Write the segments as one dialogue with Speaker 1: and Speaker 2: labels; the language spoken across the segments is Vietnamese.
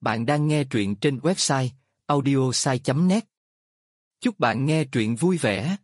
Speaker 1: Bạn đang nghe truyện trên website audiosai.net. Chúc bạn nghe truyện vui vẻ.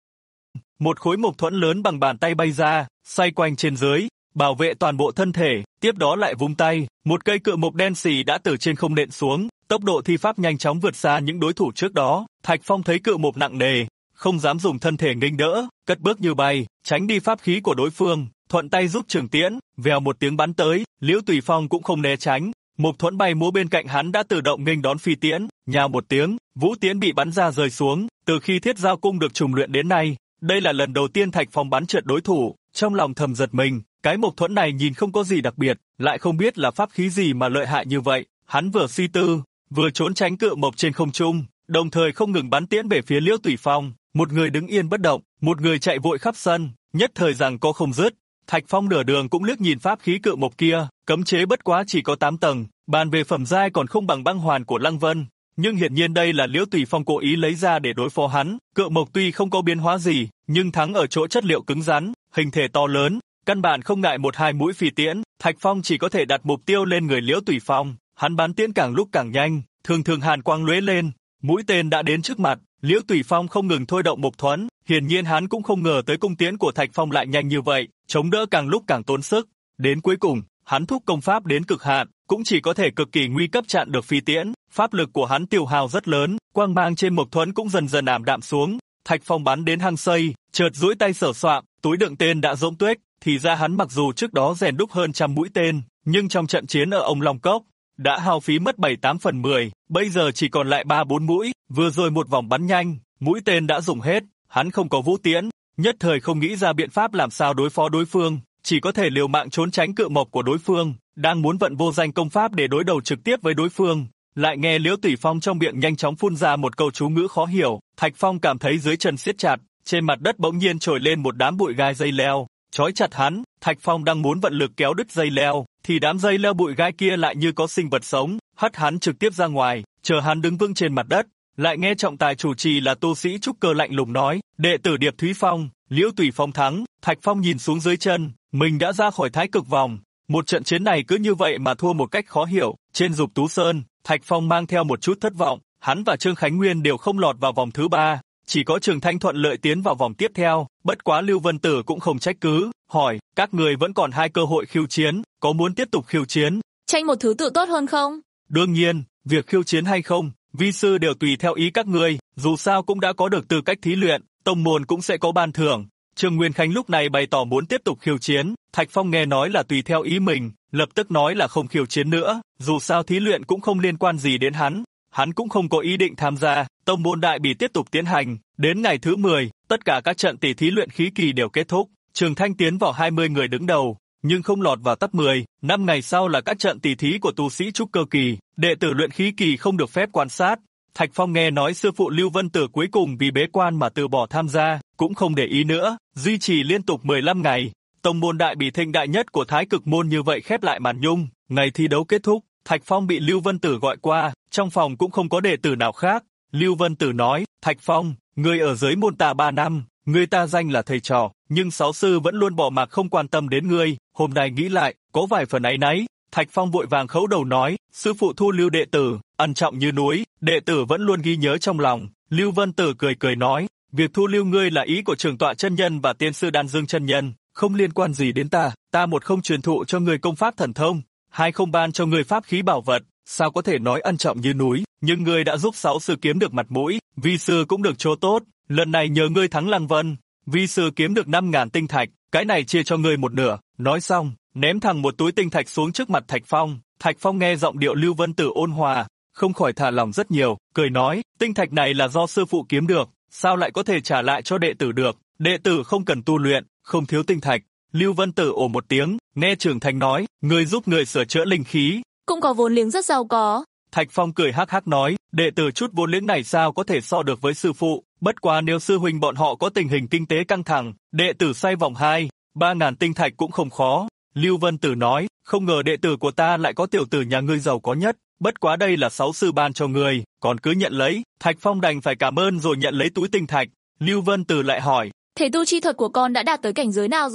Speaker 2: Một khối mộc thuẫn lớn bằng bàn tay bay ra, xoay quanh trên dưới, bảo vệ toàn bộ thân thể, tiếp đó lại vung tay, một cây cự mộc đen xì đã từ trên không nện xuống, tốc độ thi pháp nhanh chóng vượt xa những đối thủ trước đó. Thạch Phong thấy cự mộc nặng nề, không dám dùng thân thể nghênh đỡ, cất bước như bay, tránh đi pháp khí của đối phương, thuận tay rút trường tiễn, vèo một tiếng bắn tới, Liễu Tùy Phong cũng không né tránh. Mộc thuẫn bay múa bên cạnh hắn đã tự động nghênh đón phi tiễn, nhào một tiếng, vũ tiễn bị bắn ra rơi xuống. Từ khi Thiết Giao cung được trùng luyện đến nay, đây là lần đầu tiên Thạch Phong bắn trượt đối thủ, trong lòng thầm giật mình, cái mộc thuẫn này nhìn không có gì đặc biệt, lại không biết là pháp khí gì mà lợi hại như vậy. Hắn vừa suy tư, vừa trốn tránh cự mộc trên không trung, đồng thời không ngừng bắn tiễn về phía Liễu Tùy Phong. Một người đứng yên bất động, một người chạy vội khắp sân, nhất thời giằng co không dứt. Thạch Phong nửa đường cũng liếc nhìn pháp khí cự mộc kia, cấm chế bất quá chỉ có 8 tầng, bàn về phẩm giai còn không bằng băng hoàn của Lăng Vân, nhưng hiển nhiên đây là Liễu Tùy Phong cố ý lấy ra để đối phó hắn. Cự mộc tuy không có biến hóa gì, nhưng thắng ở chỗ chất liệu cứng rắn, hình thể to lớn, căn bản không ngại một hai mũi phi tiễn. Thạch Phong chỉ có thể đặt mục tiêu lên người Liễu Tùy Phong, hắn bắn tiễn càng lúc càng nhanh, thường thường hàn quang lóe lên, mũi tên đã đến trước mặt. Liễu Tùy Phong không ngừng thôi động mộc thuẫn, hiển nhiên hắn cũng không ngờ tới cung tiễn của Thạch Phong lại nhanh như vậy, chống đỡ càng lúc càng tốn sức. Đến cuối cùng, hắn thúc công pháp đến cực hạn, cũng chỉ có thể cực kỳ nguy cấp chặn được phi tiễn. Pháp lực của hắn tiêu hao rất lớn, quang mang trên mộc thuẫn cũng dần dần ảm đạm xuống. Thạch Phong bắn đến hang xây, chợt duỗi tay sờ soạng, túi đựng tên đã rỗng tuếch. Thì ra hắn mặc dù trước đó rèn đúc hơn trăm mũi tên, nhưng trong trận chiến ở Ông Long Cốc đã hao phí mất 7-8 phần 10, bây giờ chỉ còn lại 3-4 mũi. Vừa rồi một vòng bắn nhanh, mũi tên đã dùng hết, hắn không có vũ tiễn, nhất thời không nghĩ ra biện pháp làm sao đối phó đối phương, chỉ có thể liều mạng trốn tránh cự mộc của đối phương. Đang muốn vận vô danh công pháp để đối đầu trực tiếp với đối phương, lại nghe Liễu Tùy Phong trong miệng nhanh chóng phun ra một câu chú ngữ khó hiểu. Thạch Phong cảm thấy dưới chân siết chặt, trên mặt đất bỗng nhiên trồi lên một đám bụi gai dây leo, trói chặt hắn. Thạch Phong đang muốn vận lực kéo đứt dây leo, thì đám dây leo bụi gai kia lại như có sinh vật sống, hất hắn trực tiếp ra ngoài. Chờ hắn đứng vững trên mặt đất, lại nghe trọng tài chủ trì là tu sĩ trúc cơ lạnh lùng nói: đệ tử Điệp Thúy Phong, Liễu Tùy Phong thắng. Thạch Phong nhìn xuống dưới chân, mình đã ra khỏi thái cực vòng. Một trận chiến này cứ như vậy mà thua một cách khó hiểu. Trên Dục Tú Sơn, Thạch Phong mang theo một chút thất vọng, hắn và Trương Khánh Nguyên đều không lọt vào vòng thứ 3, chỉ có Trường Thanh thuận lợi tiến vào vòng tiếp theo. Bất quá Lưu Vân Tử cũng không trách cứ, hỏi: các người vẫn còn 2 cơ hội khiêu chiến, có muốn tiếp tục khiêu chiến?
Speaker 3: Tranh một thứ tự tốt hơn không?
Speaker 2: Đương nhiên, việc khiêu chiến hay không, vi sư đều tùy theo ý các ngươi, dù sao cũng đã có được tư cách thí luyện, tông môn cũng sẽ có ban thưởng. Trương Nguyên Khánh lúc này bày tỏ muốn tiếp tục khiêu chiến. Thạch Phong nghe nói là tùy theo ý mình, lập tức nói là không khiêu chiến nữa, dù sao thí luyện cũng không liên quan gì đến hắn cũng không có ý định tham gia. Tông môn đại bỉ tiếp tục tiến hành, đến ngày thứ 10, tất cả các trận tỷ thí luyện khí kỳ đều kết thúc. Trường Thanh tiến vào 20 người đứng đầu, nhưng không lọt vào top 10. 5 ngày sau là các trận tỷ thí của tu sĩ trúc cơ kỳ, đệ tử luyện khí kỳ không được phép quan sát. Thạch Phong nghe nói sư phụ Lưu Vân Tử cuối cùng vì bế quan mà từ bỏ tham gia, cũng không để ý nữa, duy trì liên tục 15 ngày. Tông môn đại bỉ thịnh đại nhất của Thái Cực môn như vậy khép lại màn nhung. Ngày thi đấu kết thúc, Thạch Phong bị Lưu Vân Tử gọi qua, trong phòng cũng không có đệ tử nào khác. Lưu Vân Tử nói: Thạch Phong, ngươi ở dưới môn ta 3 năm, ngươi ta danh là thầy trò, nhưng sáu sư vẫn luôn bỏ mặc không quan tâm đến ngươi, hôm nay nghĩ lại, có vài phần áy náy. Thạch Phong vội vàng khấu đầu nói: sư phụ thu lưu đệ tử, ân trọng như núi, đệ tử vẫn luôn ghi nhớ trong lòng. Lưu Vân Tử cười nói: việc thu lưu ngươi là ý của Trường Tọa chân nhân và tiên sư Đan Dương chân nhân, không liên quan gì đến ta. Ta một không truyền thụ cho ngươi công pháp thần thông, hai không ban cho ngươi pháp khí bảo vật, sao có thể nói ân trọng như núi. Nhưng ngươi đã giúp sáu sư kiếm được mặt mũi, vi sư cũng được chỗ tốt. Lần này nhờ ngươi thắng Lăng Vân, vi sư kiếm được 5.000 tinh thạch, cái này chia cho ngươi một nửa. Nói xong, ném thẳng một túi tinh thạch xuống trước mặt Thạch Phong. Thạch Phong nghe giọng điệu Lưu Vân Tử ôn hòa, không khỏi thả lòng rất nhiều, cười nói: tinh thạch này là do sư phụ kiếm được, sao lại có thể trả lại cho đệ tử được? Đệ tử không cần tu luyện, không thiếu tinh thạch. Lưu Vân Tử ồ một tiếng, nghe Trường Thanh nói: ngươi giúp người sửa chữa linh khí,
Speaker 3: cũng có vốn liếng rất giàu có.
Speaker 2: Thạch Phong cười hắc hắc nói: đệ tử chút vốn liếng này sao có thể so được với sư phụ, bất quá nếu sư huynh bọn họ có tình hình kinh tế căng thẳng, đệ tử xoay vòng 2-3 ngàn tinh thạch cũng không khó. Lưu Vân Tử nói: không ngờ đệ tử của ta lại có tiểu tử nhà ngươi giàu có nhất, bất quá đây là sáu sư ban cho ngươi, còn cứ nhận lấy. Thạch Phong đành phải cảm ơn rồi nhận lấy túi tinh thạch. Lưu Vân Tử lại hỏi:
Speaker 3: thể tu chi thuật của con đã đạt tới cảnh giới nào rồi?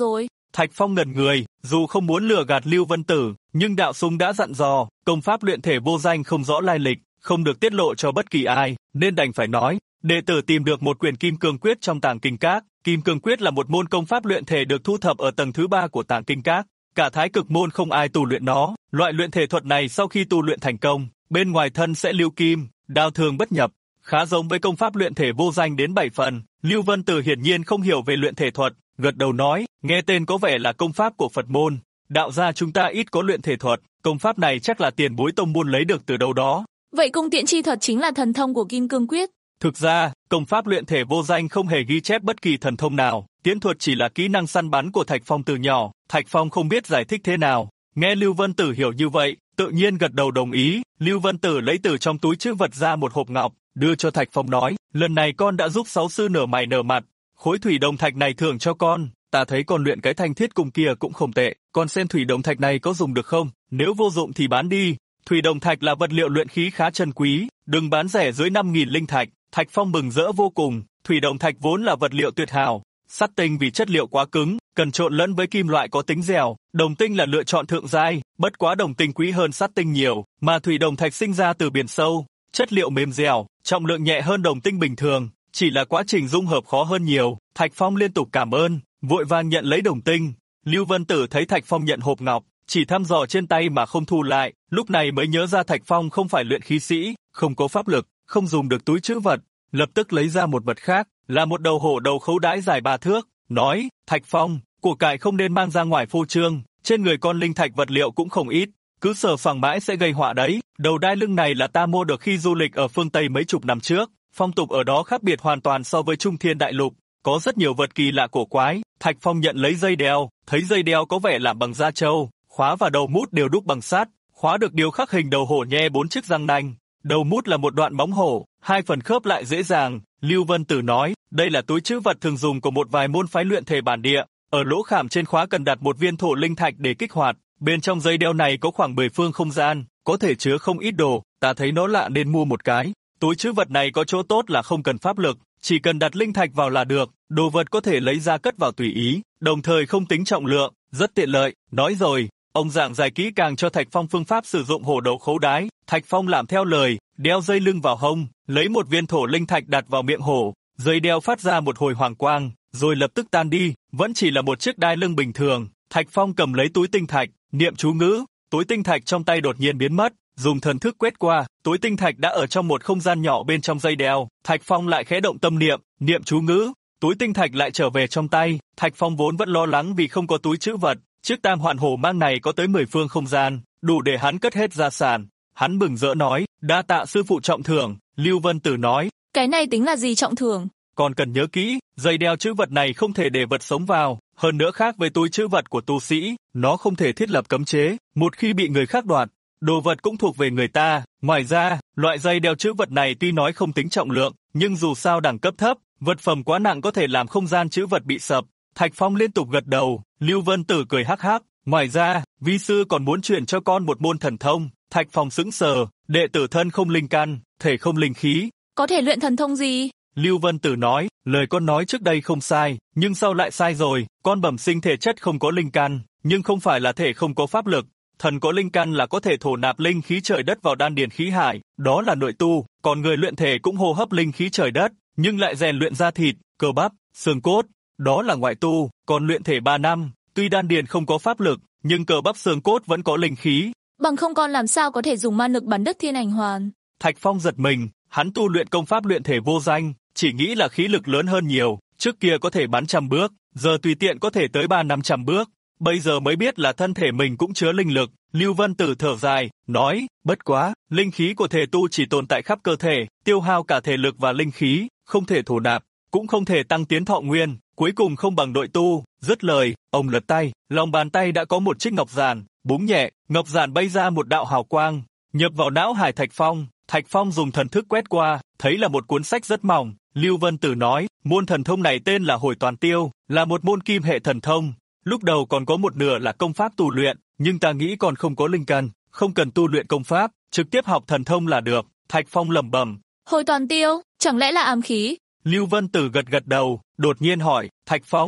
Speaker 2: Thạch Phong ngẩn người, dù không muốn lừa gạt Lưu Vân Tử, nhưng đạo sung đã dặn dò, công pháp luyện thể vô danh không rõ lai lịch, không được tiết lộ cho bất kỳ ai, nên đành phải nói. Đệ tử tìm được một quyển Kim Cương Quyết trong Tàng Kinh Các. Kim Cương Quyết là một môn công pháp luyện thể được thu thập ở tầng thứ 3 của Tàng Kinh Các. Cả Thái Cực môn không ai tu luyện nó. Loại luyện thể thuật này sau khi tu luyện thành công, bên ngoài thân sẽ lưu kim, đao thương bất nhập, khá giống với công pháp luyện thể vô danh đến 7 phần. Lưu Vân Tử hiển nhiên không hiểu về luyện thể thuật, gật đầu nói, nghe tên có vẻ là công pháp của Phật môn. Đạo gia chúng ta ít có luyện thể thuật, công pháp này chắc là tiền bối tông môn lấy được từ đâu đó.
Speaker 3: Vậy cung tiễn chi thuật chính là thần thông của Kim Cương Quyết.
Speaker 2: Thực ra, công pháp luyện thể vô danh không hề ghi chép bất kỳ thần thông nào, tiễn thuật chỉ là kỹ năng săn bắn của Thạch Phong từ nhỏ. Thạch Phong không biết giải thích thế nào, nghe Lưu Vân Tử hiểu như vậy, tự nhiên gật đầu đồng ý. Lưu Vân Tử lấy từ trong túi trữ vật ra một hộp ngọc, đưa cho Thạch Phong nói, lần này con đã giúp sáu sư nở mày nở mặt, khối thủy đồng thạch này thưởng cho con, ta thấy con luyện cái thanh thiết cung kia cũng không tệ, con xem thủy đồng thạch này có dùng được không, nếu vô dụng thì bán đi. Thủy đồng thạch là vật liệu luyện khí khá chân quý, đừng bán rẻ dưới 5.000 linh thạch. Thạch Phong mừng rỡ vô cùng, thủy đồng thạch vốn là vật liệu tuyệt hảo, sắt tinh vì chất liệu quá cứng, cần trộn lẫn với kim loại có tính dẻo, đồng tinh là lựa chọn thượng giai, bất quá đồng tinh quý hơn sắt tinh nhiều, mà thủy đồng thạch sinh ra từ biển sâu, chất liệu mềm dẻo, trọng lượng nhẹ hơn đồng tinh bình thường, chỉ là quá trình dung hợp khó hơn nhiều. Thạch Phong liên tục cảm ơn, vội vàng nhận lấy đồng tinh. Lưu Vân Tử thấy Thạch Phong nhận hộp ngọc, chỉ thăm dò trên tay mà không thu lại, lúc này mới nhớ ra Thạch Phong không phải luyện khí sĩ, không có pháp lực, không dùng được túi trữ vật, lập tức lấy ra một vật khác, là một đầu hổ đầu khấu đãi dài 3 thước, nói, Thạch Phong, của cải không nên mang ra ngoài phô trương, trên người con linh thạch vật liệu cũng không ít, cứ sờ soạng mãi sẽ gây họa đấy, đầu đai lưng này là ta mua được khi du lịch ở phương Tây mấy chục năm trước, phong tục ở đó khác biệt hoàn toàn so với Trung Thiên Đại Lục, có rất nhiều vật kỳ lạ cổ quái. Thạch Phong nhận lấy dây đeo, thấy dây đeo có vẻ làm bằng da trâu, khóa và đầu mút đều đúc bằng sắt, khóa được điêu khắc hình đầu hổ nhe 4 chiếc răng nanh, đầu mút là một đoạn móng hổ, 2 phần khớp lại dễ dàng. Lưu Vân Tử nói, đây là túi trữ vật thường dùng của một vài môn phái luyện thể bản địa, ở lỗ khảm trên khóa cần đặt một viên thổ linh thạch để kích hoạt, bên trong dây đeo này có khoảng 10 phương không gian, có thể chứa không ít đồ, ta thấy nó lạ nên mua một cái. Túi trữ vật này có chỗ tốt là không cần pháp lực, chỉ cần đặt linh thạch vào là được, đồ vật có thể lấy ra cất vào tùy ý, đồng thời không tính trọng lượng, rất tiện lợi. Nói rồi, ông giảng giải kỹ càng cho Thạch Phong phương pháp sử dụng hổ đầu khấu đái. Thạch Phong làm theo lời, đeo dây lưng vào hông, lấy một viên thổ linh thạch đặt vào miệng hổ, dây đeo phát ra một hồi hoàng quang, rồi lập tức tan đi, vẫn chỉ là một chiếc đai lưng bình thường. Thạch Phong cầm lấy túi tinh thạch, niệm chú ngữ, túi tinh thạch trong tay đột nhiên biến mất, dùng thần thức quét qua, túi tinh thạch đã ở trong một không gian nhỏ bên trong dây đeo. Thạch Phong lại khẽ động tâm niệm, niệm chú ngữ, túi tinh thạch lại trở về trong tay. Thạch Phong vốn vẫn lo lắng vì không có túi trữ vật, chiếc tam hoạn hổ mang này có tới 10 phương không gian, đủ để hắn cất hết gia sản. Hắn mừng rỡ nói, đa tạ sư phụ trọng thưởng. Lưu Vân Tử nói,
Speaker 3: cái này tính là gì trọng thưởng?
Speaker 2: Còn cần nhớ kỹ, dây đeo trữ vật này không thể để vật sống vào, hơn nữa khác với túi trữ vật của tu sĩ, nó không thể thiết lập cấm chế, một khi bị người khác đoạt, đồ vật cũng thuộc về người ta. Ngoài ra, loại dây đeo trữ vật này tuy nói không tính trọng lượng, nhưng dù sao đẳng cấp thấp, vật phẩm quá nặng có thể làm không gian trữ vật bị sập. Thạch Phong liên tục gật đầu, Lưu Vân Tử cười hắc hắc, ngoài ra, vi sư còn muốn truyền cho con một môn thần thông. Thạch Phong sững sờ, đệ tử thân không linh căn, thể không linh khí.
Speaker 3: Có thể luyện thần thông gì?
Speaker 2: Lưu Vân Tử nói, lời con nói trước đây không sai, nhưng sau lại sai rồi, con bẩm sinh thể chất không có linh căn, nhưng không phải là thể không có pháp lực. Thần có linh căn là có thể thổ nạp linh khí trời đất vào đan điền khí hải, đó là nội tu, còn người luyện thể cũng hô hấp linh khí trời đất, nhưng lại rèn luyện da thịt, cơ bắp, xương cốt, đó là ngoại tu, còn luyện thể 3 năm, tuy đan điền không có pháp lực, nhưng cơ bắp xương cốt vẫn có linh khí.
Speaker 3: Bằng không con làm sao có thể dùng ma lực bắn đứt thiên ảnh hoàn?
Speaker 2: Thạch Phong giật mình, hắn tu luyện công pháp luyện thể vô danh, chỉ nghĩ là khí lực lớn hơn nhiều, trước kia có thể bắn 100 bước, giờ tùy tiện có thể tới 300-500 bước, bây giờ mới biết là thân thể mình cũng chứa linh lực. Lưu Vân Tử thở dài, nói, bất quá, linh khí của thể tu chỉ tồn tại khắp cơ thể, tiêu hao cả thể lực và linh khí, không thể thổ nạp, cũng không thể tăng tiến thọ nguyên, cuối cùng không bằng nội tu. Dứt lời, ông lật tay, lòng bàn tay đã có một chiếc ngọc giản, búng nhẹ, ngọc giản bay ra một đạo hào quang, nhập vào não hải Thạch Phong. Thạch Phong dùng thần thức quét qua, thấy là một cuốn sách rất mỏng. Lưu Vân Tử nói, môn thần thông này tên là Hồi Toàn Tiêu, là một môn kim hệ thần thông. Lúc đầu còn có một nửa là công pháp tu luyện, nhưng ta nghĩ còn không có linh căn, không cần tu luyện công pháp, trực tiếp học thần thông là được. Thạch Phong lẩm bẩm.
Speaker 3: Hồi Toàn Tiêu, chẳng lẽ là ám khí?
Speaker 2: Lưu Vân Tử gật gật đầu, đột nhiên hỏi, Thạch Phong,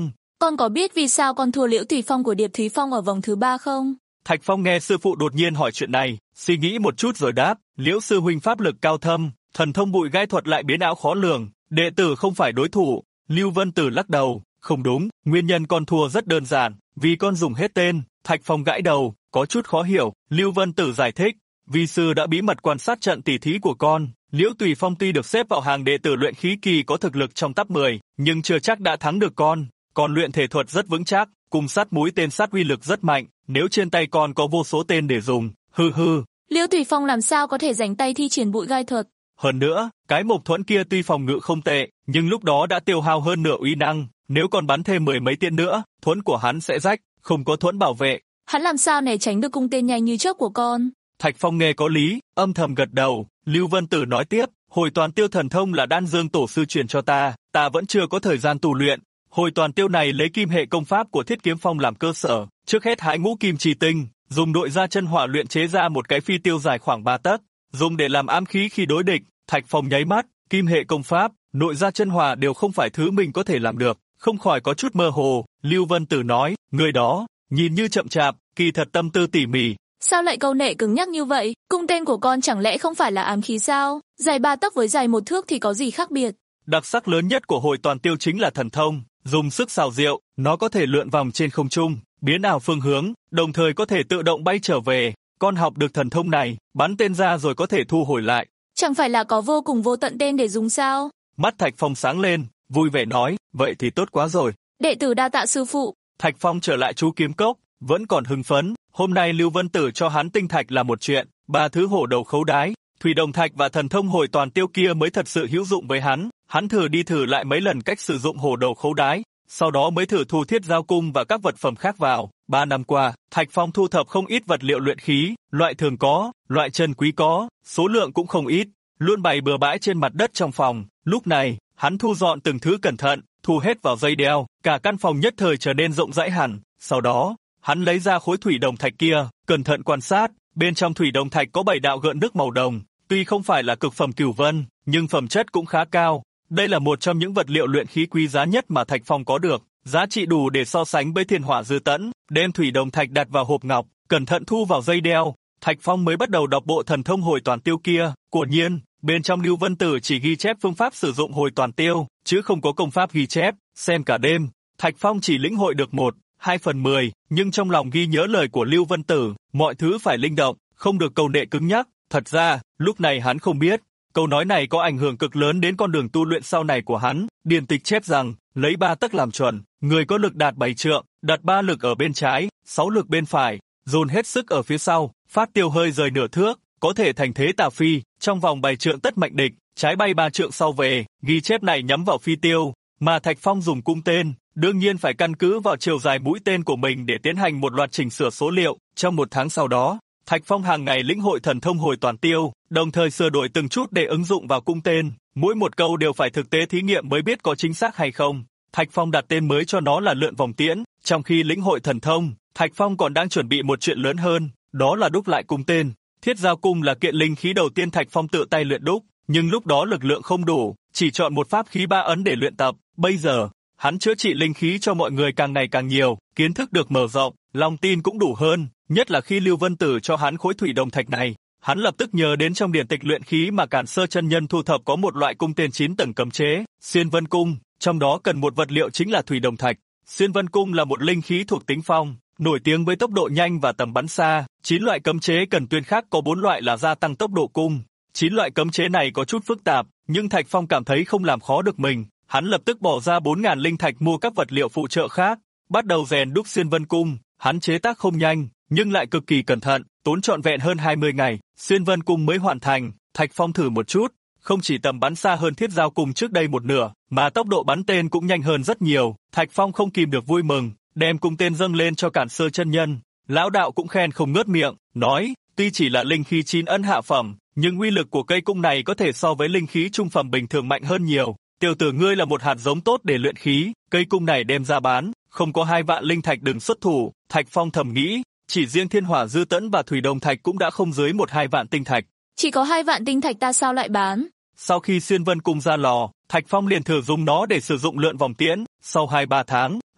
Speaker 3: Con có biết vì sao con thua Liễu Tùy Phong của Điệp Thúy Phong ở vòng thứ 3 không?
Speaker 2: Thạch Phong nghe sư phụ đột nhiên hỏi chuyện này, suy nghĩ một chút rồi đáp, Liễu sư huynh pháp lực cao thâm, thần thông bụi gai thuật lại biến ảo khó lường, đệ tử không phải đối thủ. Lưu Vân Tử lắc đầu, không đúng, nguyên nhân con thua rất đơn giản, vì con dùng hết tên. Thạch Phong gãi đầu, có chút khó hiểu. Lưu Vân Tử giải thích, vi sư đã bí mật quan sát trận tỉ thí của con. Liễu Tùy Phong tuy được xếp vào hàng đệ tử luyện khí kỳ có thực lực trong top 10, nhưng chưa chắc đã thắng được con. Con luyện thể thuật rất vững chắc, cung sắt mũi tên sắt uy lực rất mạnh, nếu trên tay con có vô số tên để dùng, hừ hừ.
Speaker 3: Liễu Tùy Phong làm sao có thể rảnh tay thi triển bụi gai thuật?
Speaker 2: Hơn nữa, cái mộc thuẫn kia tuy phòng ngự không tệ, nhưng lúc đó đã tiêu hao hơn nửa uy năng, nếu còn bắn thêm 10 mấy tên nữa, thuẫn của hắn sẽ rách, không có thuẫn bảo vệ.
Speaker 3: Hắn làm sao né tránh được cung tên nhanh như chớp của con?
Speaker 2: Thạch Phong nghe có lý, âm thầm gật đầu. Lưu Vân Tử nói tiếp, hồi toàn tiêu thần thông là Đan Dương tổ sư truyền cho ta vẫn chưa có thời gian tu luyện. Hồi toàn tiêu này lấy kim hệ công pháp của Thiết Kiếm Phong làm cơ sở, trước hết hái ngũ kim trì tinh, dùng nội gia chân hỏa luyện chế ra một cái phi tiêu dài khoảng 3 tấc, dùng để làm ám khí khi đối địch. Thạch Phong nháy mắt, kim hệ công pháp, nội gia chân hỏa đều không phải thứ mình có thể làm được, không khỏi có chút mơ hồ. Lưu Vân Tử nói, người đó, nhìn như chậm chạp, kỳ thật tâm tư tỉ mỉ.
Speaker 3: Sao lại câu nệ cứng nhắc như vậy? Cung tên của con chẳng lẽ không phải là ám khí sao? Dài 3 tấc với dài 1 thước thì có gì khác biệt?
Speaker 2: Đặc sắc lớn nhất của hồi toàn tiêu chính là thần thông, dùng sức xảo diệu, nó có thể lượn vòng trên không trung, biến ảo phương hướng, đồng thời có thể tự động bay trở về. Con học được thần thông này, bắn tên ra rồi có thể thu hồi lại.
Speaker 3: Chẳng phải là có vô cùng vô tận tên để dùng sao?
Speaker 2: Mắt Thạch Phong sáng lên, vui vẻ nói, vậy thì tốt quá rồi.
Speaker 3: Đệ tử đa tạ sư phụ.
Speaker 2: Thạch Phong trở lại chú kiếm cốc, vẫn còn hưng phấn. Hôm nay Lưu Vân Tử cho hắn tinh thạch là một chuyện, 3 thứ hổ đầu khấu đái, thủy đồng thạch và thần thông hồi toàn tiêu kia mới thật sự hữu dụng với hắn. Hắn thử đi thử lại mấy lần cách sử dụng hổ đầu khấu đái, sau đó mới thử thu thiết giao cung và các vật phẩm khác vào. 3 năm qua, Thạch Phong thu thập không ít vật liệu luyện khí, loại thường có, loại chân quý có, số lượng cũng không ít, luôn bày bừa bãi trên mặt đất trong phòng. Lúc này, hắn thu dọn từng thứ cẩn thận, thu hết vào dây đeo, cả căn phòng nhất thời trở nên rộng rãi hẳn. Sau đó, hắn lấy ra khối thủy đồng thạch kia, cẩn thận quan sát, bên trong thủy đồng thạch có 7 đạo gợn nước màu đồng, tuy không phải là cực phẩm cửu vân, nhưng phẩm chất cũng khá cao. Đây là một trong những vật liệu luyện khí quý giá nhất mà Thạch Phong có được, giá trị đủ để so sánh với thiên hỏa dư tẫn. Đem thủy đồng thạch đặt vào hộp ngọc, cẩn thận thu vào dây đeo, Thạch Phong mới bắt đầu đọc bộ thần thông hồi toàn tiêu kia. Quả nhiên, bên trong Lưu Vân Tử chỉ ghi chép phương pháp sử dụng hồi toàn tiêu, chứ không có công pháp ghi chép. Xem cả đêm, Thạch Phong chỉ lĩnh hội được 1/2/10, nhưng trong lòng ghi nhớ lời của Lưu Vân Tử, mọi thứ phải linh động, không được câu nệ cứng nhắc. Thật ra, lúc này hắn không biết, câu nói này có ảnh hưởng cực lớn đến con đường tu luyện sau này của hắn. Điển tịch chép rằng, lấy 3 tấc làm chuẩn, người có lực đạt 7 trượng, đặt 3 lực ở bên trái, 6 lực bên phải, dồn hết sức ở phía sau, phát tiêu hơi rời nửa thước, có thể thành thế tà phi, trong vòng 7 trượng tất mệnh địch, trái bay 3 trượng sau về. Ghi chép này nhắm vào phi tiêu, mà Thạch Phong dùng cung tên, đương nhiên phải căn cứ vào chiều dài mũi tên của mình để tiến hành một loạt chỉnh sửa số liệu. Trong 1 tháng sau đó, Thạch Phong hàng ngày lĩnh hội thần thông hồi toàn tiêu, đồng thời sửa đổi từng chút để ứng dụng vào cung tên, mỗi một câu đều phải thực tế thí nghiệm mới biết có chính xác hay không. Thạch Phong đặt tên mới cho nó là lượn vòng tiễn. Trong khi lĩnh hội thần thông, Thạch Phong còn đang chuẩn bị một chuyện lớn hơn, đó là đúc lại cung tên. Thiết giao cung là kiện linh khí đầu tiên Thạch Phong tự tay luyện đúc, nhưng lúc đó lực lượng không đủ, chỉ chọn một pháp khí 3 ấn để luyện tập. Bây giờ, hắn chữa trị linh khí cho mọi người càng ngày càng nhiều, kiến thức được mở rộng, lòng tin cũng đủ hơn, nhất là khi Lưu Vân Tử cho hắn khối thủy đồng thạch này. Hắn lập tức nhớ đến trong điển tịch luyện khí mà Cản Sơ chân nhân thu thập có một loại cung tên 9 tầng cấm chế, Xuyên Vân cung, trong đó cần một vật liệu chính là thủy đồng thạch. Xuyên Vân cung là một linh khí thuộc tính phong, nổi tiếng với tốc độ nhanh và tầm bắn xa. 9 loại cấm chế cần tuyên khác có 4 loại là gia tăng tốc độ cung. 9 loại cấm chế này có chút phức tạp, nhưng Thạch Phong cảm thấy không làm khó được mình. Hắn lập tức bỏ ra 4.000 linh thạch mua các vật liệu phụ trợ khác, bắt đầu rèn đúc Xuyên Vân cung. Hắn chế tác không nhanh, nhưng lại cực kỳ cẩn thận, tốn trọn vẹn hơn 20 ngày, Xuyên Vân cung mới hoàn thành. Thạch Phong thử một chút, không chỉ tầm bắn xa hơn thiết giao cung trước đây một nửa, mà tốc độ bắn tên cũng nhanh hơn rất nhiều. Thạch Phong không kìm được vui mừng, đem cung tên dâng lên cho Cản Sơ chân nhân. Lão đạo cũng khen không ngớt miệng, nói, tuy chỉ là linh khí 9 ấn hạ phẩm, nhưng uy lực của cây cung này có thể so với linh khí trung phẩm bình thường mạnh hơn nhiều. Tiểu tử ngươi là một hạt giống tốt để luyện khí, cây cung này đem ra bán, không có 2 vạn linh thạch đừng xuất thủ. Thạch Phong thầm nghĩ, chỉ riêng thiên hỏa dư tẫn và thủy đồng thạch cũng đã không dưới 1-2 vạn tinh thạch.
Speaker 3: Chỉ có 2 vạn tinh thạch ta sao lại bán?
Speaker 2: Sau khi Xuyên Vân cung ra lò, Thạch Phong liền thử dùng nó để sử dụng lượn vòng tiễn. Sau 2-3 tháng,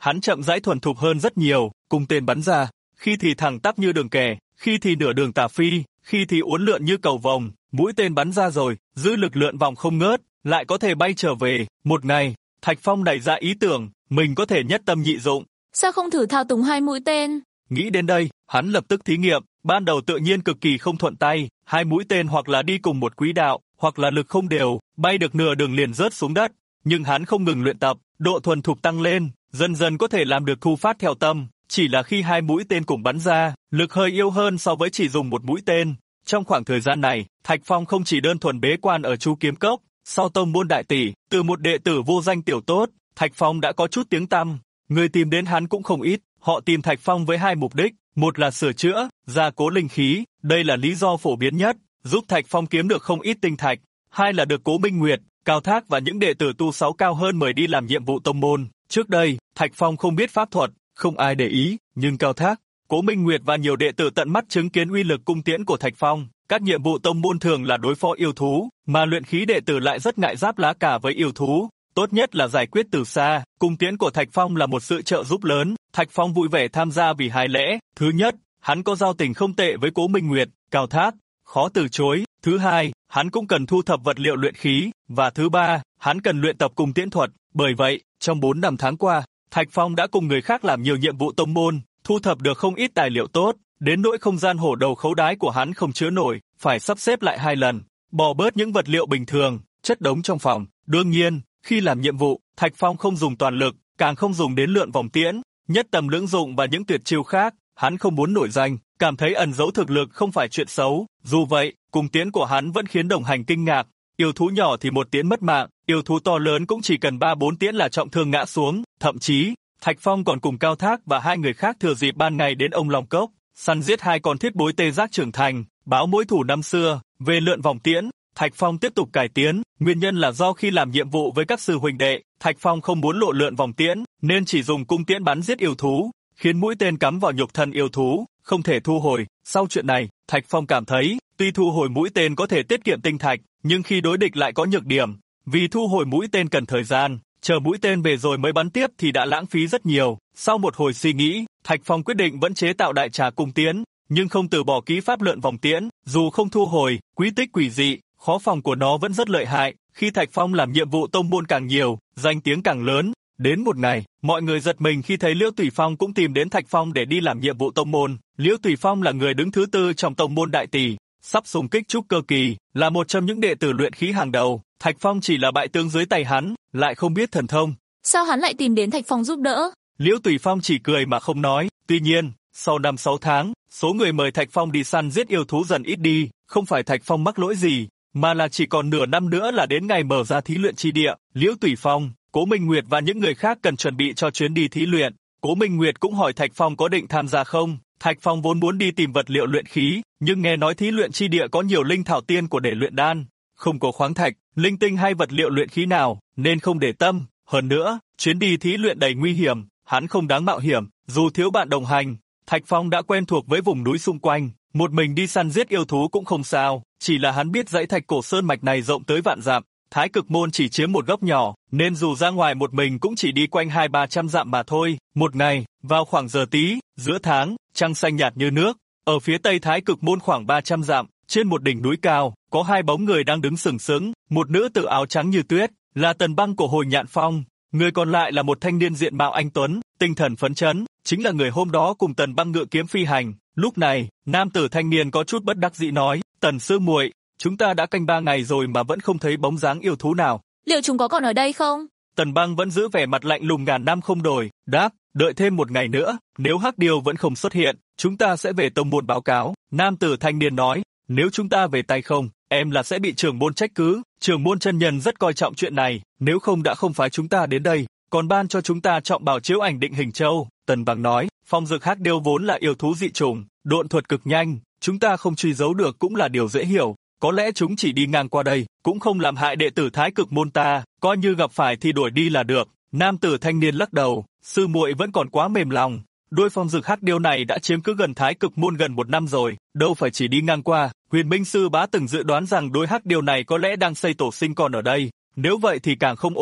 Speaker 2: hắn chậm rãi thuần thục hơn rất nhiều, cung tên bắn ra, khi thì thẳng tắp như đường kẻ, khi thì nửa đường tả phi, khi thì uốn lượn như cầu vồng, mũi tên bắn ra rồi, giữ lực lượn vòng không ngớt, lại có thể bay trở về. Một ngày, Thạch Phong nảy ra ý tưởng, mình có thể nhất tâm nhị dụng.
Speaker 3: Sao không thử thao túng hai mũi tên?
Speaker 2: Nghĩ đến đây, hắn lập tức thí nghiệm, ban đầu tự nhiên cực kỳ không thuận tay, hai mũi tên hoặc là đi cùng một quỹ đạo, hoặc là lực không đều, bay được nửa đường liền rớt xuống đất. Nhưng hắn không ngừng luyện tập, độ thuần thục tăng lên, dần dần có thể làm được thu phát theo tâm. Chỉ là khi hai mũi tên cùng bắn ra, lực hơi yếu hơn so với chỉ dùng một mũi tên. Trong khoảng thời gian này, Thạch Phong không chỉ đơn thuần bế quan ở Chu Kiếm Cốc, sau tông môn đại tỷ, từ một đệ tử vô danh tiểu tốt, Thạch Phong đã có chút tiếng tăm. Người tìm đến hắn cũng không ít, họ tìm Thạch Phong với hai mục đích, một là sửa chữa, gia cố linh khí, đây là lý do phổ biến nhất, giúp Thạch Phong kiếm được không ít tinh thạch. Hai là được Cố Minh Nguyệt, Cao Thác và những đệ tử tu 6 cao hơn mời đi làm nhiệm vụ tông môn. Trước đây, Thạch Phong không biết pháp thuật, không ai để ý, nhưng Cao Thác, Cố Minh Nguyệt và nhiều đệ tử tận mắt chứng kiến uy lực cung tiễn của Thạch Phong. Các nhiệm vụ tông môn thường là đối phó yêu thú, mà luyện khí đệ tử lại rất ngại giáp lá cả với yêu thú. Tốt nhất là giải quyết từ xa, cung tiễn của Thạch Phong là một sự trợ giúp lớn, Thạch Phong vui vẻ tham gia vì hai lẽ. Thứ nhất, hắn có giao tình không tệ với Cố Minh Nguyệt, Cao Thác, khó từ chối. Thứ hai, hắn cũng cần thu thập vật liệu luyện khí, và thứ ba, hắn cần luyện tập cung tiễn thuật. Bởi vậy, trong 4 năm tháng qua, Thạch Phong đã cùng người khác làm nhiều nhiệm vụ tông môn, thu thập được không ít tài liệu tốt, đến nỗi không gian hổ đầu khấu đái của hắn không chứa nổi, phải sắp xếp lại 2 lần, bỏ bớt những vật liệu bình thường, chất đống trong phòng. Đương nhiên, khi làm nhiệm vụ, Thạch Phong không dùng toàn lực, càng không dùng đến lượn vòng tiễn, nhất tầm lưỡng dụng và những tuyệt chiêu khác, hắn không muốn nổi danh, cảm thấy ẩn giấu thực lực không phải chuyện xấu. Dù vậy, cung tiễn của hắn vẫn khiến đồng hành kinh ngạc, yêu thú nhỏ thì 1 tiễn mất mạng, yêu thú to lớn cũng chỉ cần 3-4 tiễn là trọng thương ngã xuống, thậm chí, Thạch Phong còn cùng Cao Thác và 2 người khác thừa dịp ban ngày đến Ông Long Cốc, săn giết 2 con thiết bối tê giác trưởng thành, báo mối thủ năm xưa. Về lượn vòng tiễn, Thạch Phong tiếp tục cải tiến, nguyên nhân là do khi làm nhiệm vụ với các sư huynh đệ, Thạch Phong không muốn lộ lượn vòng tiễn, nên chỉ dùng cung tiễn bắn giết yêu thú, khiến mũi tên cắm vào nhục thân yêu thú, không thể thu hồi. Sau chuyện này, Thạch Phong cảm thấy, tuy thu hồi mũi tên có thể tiết kiệm tinh thạch, nhưng khi đối địch lại có nhược điểm, vì thu hồi mũi tên cần thời gian, chờ mũi tên về rồi mới bắn tiếp thì đã lãng phí rất nhiều. Sau một hồi suy nghĩ, Thạch Phong quyết định vẫn chế tạo đại trà cung tiễn, nhưng không từ bỏ kỹ pháp lượn vòng tiễn, dù không thu hồi, quy tích quỷ dị, khó phòng của nó vẫn rất lợi hại. Khi Thạch Phong làm nhiệm vụ tông môn càng nhiều, danh tiếng càng lớn. Đến một ngày, mọi người giật mình khi thấy Liễu Tùy Phong cũng tìm đến Thạch Phong để đi làm nhiệm vụ tông môn. Liễu Tùy Phong là người đứng thứ 4 trong tông môn đại tỷ, sắp xung kích trúc cơ kỳ, là một trong những đệ tử luyện khí hàng đầu. Thạch Phong chỉ là bại tướng dưới tay hắn, lại không biết thần thông.
Speaker 3: Sao hắn lại tìm đến Thạch Phong giúp đỡ?
Speaker 2: Liễu Tùy Phong chỉ cười mà không nói. Tuy nhiên, sau 5-6 tháng, số người mời Thạch Phong đi săn giết yêu thú dần ít đi, không phải Thạch Phong mắc lỗi gì, mà là chỉ còn nửa năm nữa là đến ngày mở ra thí luyện chi địa. Liễu Tùy Phong, Cố Minh Nguyệt và những người khác cần chuẩn bị cho chuyến đi thí luyện. Cố Minh Nguyệt cũng hỏi Thạch Phong có định tham gia không. Thạch Phong vốn muốn đi tìm vật liệu luyện khí, nhưng nghe nói thí luyện chi địa có nhiều linh thảo tiên của để luyện đan, không có khoáng thạch, linh tinh hay vật liệu luyện khí nào, nên không để tâm. Hơn nữa, chuyến đi thí luyện đầy nguy hiểm, hắn không đáng mạo hiểm. Dù thiếu bạn đồng hành, Thạch Phong đã quen thuộc với vùng núi xung quanh, một mình đi săn giết yêu thú cũng không sao. Chỉ là hắn biết dãy Thạch Cổ Sơn mạch này rộng tới vạn dặm, Thái Cực Môn chỉ chiếm một góc nhỏ, nên dù ra ngoài một mình cũng chỉ đi quanh 200-300 dặm mà thôi. Một ngày, vào khoảng giờ tí, giữa tháng, trăng xanh nhạt như nước, ở phía tây Thái Cực Môn khoảng 300 dặm, trên một đỉnh núi cao, có 2 bóng người đang đứng sừng sững. Một nữ tử áo trắng như tuyết, là Tần Băng của Hồi Nhạn Phong, người còn lại là một thanh niên diện mạo anh tuấn, tinh thần phấn chấn, chính là người hôm đó cùng Tần Băng ngự kiếm phi hành. Lúc này, nam tử thanh niên có chút bất đắc dĩ nói: "Tần sư muội, chúng ta đã canh 3 ngày rồi mà vẫn không thấy bóng dáng yêu thú nào.
Speaker 3: Liệu chúng có còn ở đây không?"
Speaker 2: Tần Băng vẫn giữ vẻ mặt lạnh lùng ngàn năm không đổi, đáp: "Đợi thêm 1 ngày nữa, nếu Hắc Điêu vẫn không xuất hiện, chúng ta sẽ về tông môn báo cáo." Nam tử thanh niên nói: "Nếu chúng ta về tay không, em là sẽ bị trưởng môn trách cứ. Trưởng môn chân nhân rất coi trọng chuyện này, nếu không đã không phái chúng ta đến đây, còn ban cho chúng ta trọng bảo chiếu ảnh định hình châu." Tần Băng nói: "Phong dực Hắc Điêu vốn là yêu thú dị chủng, độn thuật cực nhanh, chúng ta không truy giấu được cũng là điều dễ hiểu. Có lẽ chúng chỉ đi ngang qua đây, cũng không làm hại đệ tử Thái Cực Môn ta, coi như gặp phải thì đuổi đi là được." Nam tử thanh niên lắc đầu: "Sư muội vẫn còn quá mềm lòng. Đôi phong dực Hắc Điêu này đã chiếm cứ gần Thái Cực Môn gần 1 năm rồi, đâu phải chỉ đi ngang qua. Huyền Minh sư bá từng dự đoán rằng đôi Hắc Điêu này có lẽ đang xây tổ sinh con ở đây, nếu vậy thì càng không ổn.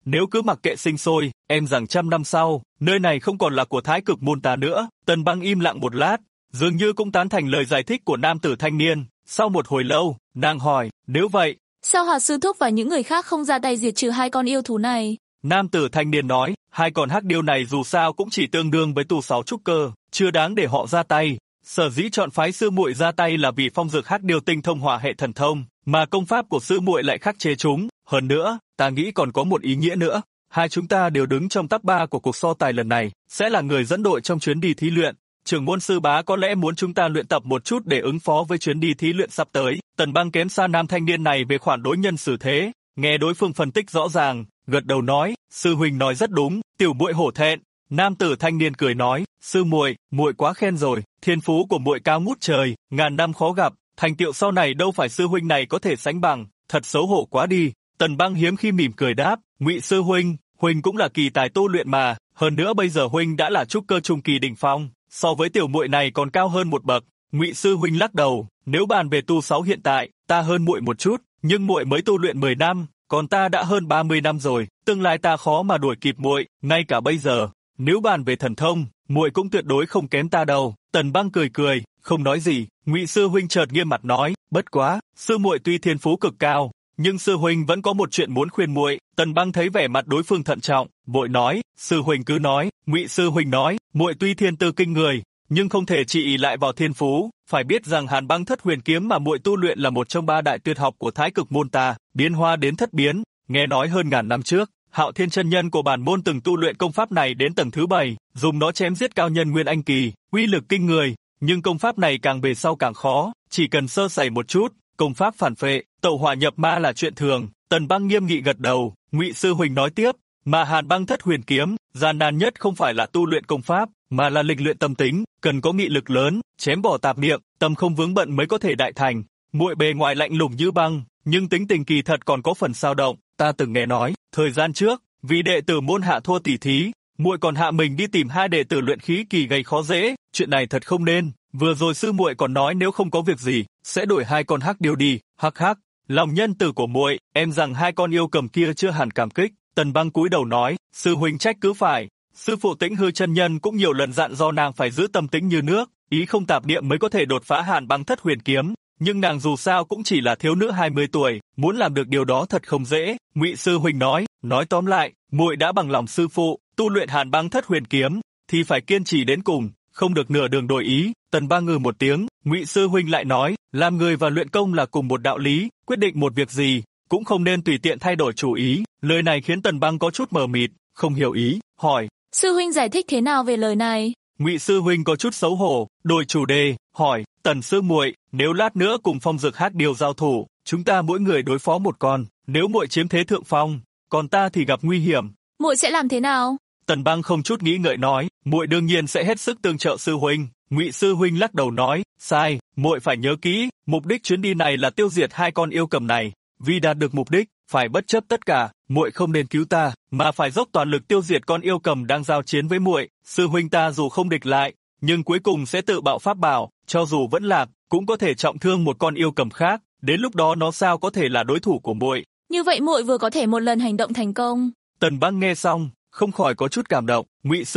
Speaker 2: nếu cứ mặc kệ sinh sôi, em rằng 100 năm sau, nơi này không còn là của Thái Cực môn ta nữa. Tần Băng im lặng một lát, dường như cũng tán thành lời giải thích của nam tử thanh niên. Sau một hồi lâu, nàng hỏi, nếu vậy,
Speaker 3: sao Hạt sư thúc và những người khác không ra tay diệt trừ hai con yêu thú này?
Speaker 2: Nam tử thanh niên nói, hai con hắc điêu này dù sao cũng chỉ tương đương với tu 6 trúc cơ, chưa đáng để họ ra tay. Sở dĩ chọn phái sư muội ra tay là vì phong dược hắc điêu tinh thông hỏa hệ thần thông, mà công pháp của sư muội lại khắc chế chúng. Hơn nữa, ta nghĩ còn có một ý nghĩa nữa. Hai chúng ta đều đứng trong top 3 của cuộc so tài lần này, sẽ là người dẫn đội trong chuyến đi thí luyện. Trưởng môn sư bá có lẽ muốn chúng ta luyện tập một chút để ứng phó với chuyến đi thí luyện sắp tới. Tần Băng kém xa nam thanh niên này về khoản đối nhân xử thế, nghe đối phương phân tích rõ ràng, gật đầu nói, sư huynh nói rất đúng, tiểu muội hổ thẹn. Nam tử thanh niên cười nói, sư muội, muội quá khen rồi, thiên phú của muội cao ngút trời, ngàn năm khó gặp, thành tựu sau này đâu phải sư huynh này có thể sánh bằng, thật xấu hổ quá đi. Tần Băng hiếm khi mỉm cười đáp, Ngụy sư huynh, huynh cũng là kỳ tài tu luyện mà, hơn nữa bây giờ huynh đã là trúc cơ trung kỳ đỉnh phong, so với tiểu muội này còn cao hơn một bậc. Ngụy sư huynh lắc đầu, nếu bàn về tu 6 hiện tại, ta hơn muội một chút, nhưng muội mới tu luyện 10 năm, còn ta đã hơn 30 năm rồi, tương lai ta khó mà đuổi kịp muội, ngay cả bây giờ. Nếu bàn về thần thông, muội cũng tuyệt đối không kém ta đâu. Tần Băng cười cười, không nói gì. Ngụy sư huynh chợt nghiêm mặt nói, bất quá, sư muội tuy thiên phú cực cao, nhưng sư huynh vẫn có một chuyện muốn khuyên muội. Tần Băng thấy vẻ mặt đối phương thận trọng, vội nói, sư huynh cứ nói. Ngụy sư huynh nói, muội tuy thiên tư kinh người, nhưng không thể chỉ ỷ lại vào thiên phú, phải biết rằng Hàn Băng Thất Huyền Kiếm mà muội tu luyện là một trong 3 đại tuyệt học của Thái Cực môn ta, biến hóa đến thất biến. Nghe nói hơn ngàn năm trước, Hạo Thiên chân nhân của bản môn từng tu luyện công pháp này đến tầng thứ 7, dùng nó chém giết cao nhân Nguyên Anh kỳ, uy lực kinh người, nhưng công pháp này càng về sau càng khó, chỉ cần sơ sẩy một chút, công pháp phản phệ, tẩu hỏa nhập ma là chuyện thường. Tần Băng nghiêm nghị gật đầu. Ngụy sư huynh nói tiếp, mà Hàn Băng Thất Huyền Kiếm, gian nan nhất không phải là tu luyện công pháp, mà là lịch luyện tâm tính, cần có nghị lực lớn, chém bỏ tạp niệm, tâm không vướng bận mới có thể đại thành. Muội bề ngoài lạnh lùng như băng, nhưng tính tình kỳ thật còn có phần dao động. Ta từng nghe nói, thời gian trước, vì đệ tử môn hạ thua tỷ thí, muội còn hạ mình đi tìm 2 đệ tử luyện khí kỳ gây khó dễ, chuyện này thật không nên. Vừa rồi sư muội còn nói nếu không có việc gì, sẽ đổi 2 con hắc điêu đi. Hắc hắc, lòng nhân từ của muội, em rằng 2 con yêu cầm kia chưa hẳn cảm kích. Tần Băng cúi đầu nói, sư huynh trách cứ phải. Sư phụ Tĩnh Hư chân nhân cũng nhiều lần dặn do nàng phải giữ tâm tĩnh như nước, ý không tạp niệm mới có thể đột phá Hàn Băng Thất Huyền Kiếm. Nhưng nàng dù sao cũng chỉ là thiếu nữ 20 tuổi, muốn làm được điều đó thật không dễ. Ngụy sư huynh nói tóm lại, muội đã bằng lòng sư phụ, tu luyện Hàn Băng Thất Huyền Kiếm thì phải kiên trì đến cùng, không được nửa đường đổi ý. Tần Băng ngừ một tiếng, Ngụy sư huynh lại nói, làm người và luyện công là cùng một đạo lý, quyết định một việc gì cũng không nên tùy tiện thay đổi chủ ý. Lời này khiến Tần Băng có chút mờ mịt, không hiểu ý, hỏi,
Speaker 3: sư huynh giải thích thế nào về lời này?
Speaker 2: Ngụy sư huynh có chút xấu hổ, đổi chủ đề, hỏi, Tần sư muội, nếu lát nữa cùng phong dược hắc điêu giao thủ, chúng ta mỗi người đối phó một con, nếu muội chiếm thế thượng phong, còn ta thì gặp nguy hiểm.
Speaker 3: Muội sẽ làm thế nào?
Speaker 2: Tần Băng không chút nghĩ ngợi nói, muội đương nhiên sẽ hết sức tương trợ sư huynh. Ngụy sư huynh lắc đầu nói, sai, muội phải nhớ kỹ, mục đích chuyến đi này là tiêu diệt 2 con yêu cầm này. Vì đạt được mục đích, phải bất chấp tất cả, muội không nên cứu ta, mà phải dốc toàn lực tiêu diệt con yêu cầm đang giao chiến với muội. Sư huynh ta dù không địch lại, nhưng cuối cùng sẽ tự bạo pháp bảo, cho dù vẫn lạc, cũng có thể trọng thương một con yêu cầm khác, đến lúc đó nó sao có thể là đối thủ của muội.
Speaker 3: Như vậy muội vừa có thể một lần hành động thành công.
Speaker 2: Tần Băng nghe xong, không khỏi có chút cảm động. Ngụy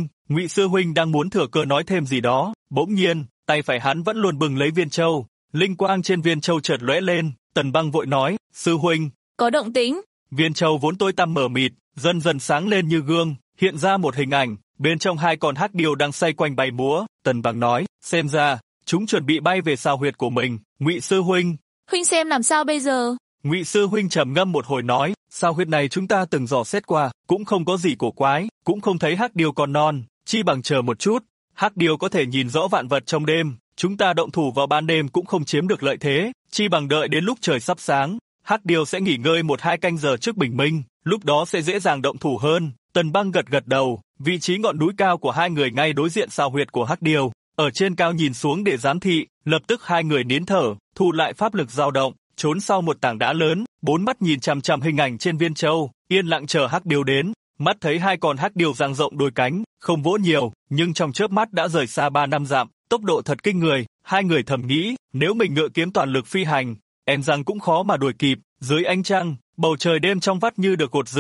Speaker 2: sư huynh đang muốn thừa cơ nói thêm gì đó, bỗng nhiên, tay phải hắn vẫn luôn bừng lấy viên châu, linh quang trên viên châu chợt lóe lên. Tần Băng vội nói, sư huynh,
Speaker 3: có động tĩnh.
Speaker 2: Viên châu vốn tối tăm mờ mịt, dần dần sáng lên như gương, hiện ra một hình ảnh, bên trong 2 con hắc điêu đang xoay quanh bay múa. Tần Băng nói, xem ra chúng chuẩn bị bay về sao huyệt của mình. Ngụy sư huynh
Speaker 3: xem làm sao bây giờ?
Speaker 2: Ngụy sư huynh trầm ngâm một hồi nói, sao huyệt này chúng ta từng dò xét qua, cũng không có gì cổ quái, cũng không thấy hắc điêu còn non, chi bằng chờ một chút. Hắc điêu có thể nhìn rõ vạn vật trong đêm, chúng ta động thủ vào ban đêm cũng không chiếm được lợi thế, chi bằng đợi đến lúc trời sắp sáng, hắc điêu sẽ nghỉ ngơi 1-2 canh giờ trước bình minh, lúc đó sẽ dễ dàng động thủ hơn. Tần Băng gật đầu, vị trí ngọn núi cao của 2 người ngay đối diện sao huyệt của hắc điêu, ở trên cao nhìn xuống để giám thị, lập tức 2 người nín thở, thu lại pháp lực dao động, trốn sau một tảng đá lớn, 4 mắt nhìn chằm chằm hình ảnh trên viên châu, yên lặng chờ hắc điêu đến. Mắt thấy 2 con hắc điêu dang rộng đôi cánh, không vỗ nhiều, nhưng trong chớp mắt đã rời xa 3-5 dặm, tốc độ thật kinh người. 2 người thầm nghĩ, nếu mình ngự kiếm toàn lực phi hành, em rằng cũng khó mà đuổi kịp. Dưới ánh trăng, bầu trời đêm trong vắt như được gột rửa,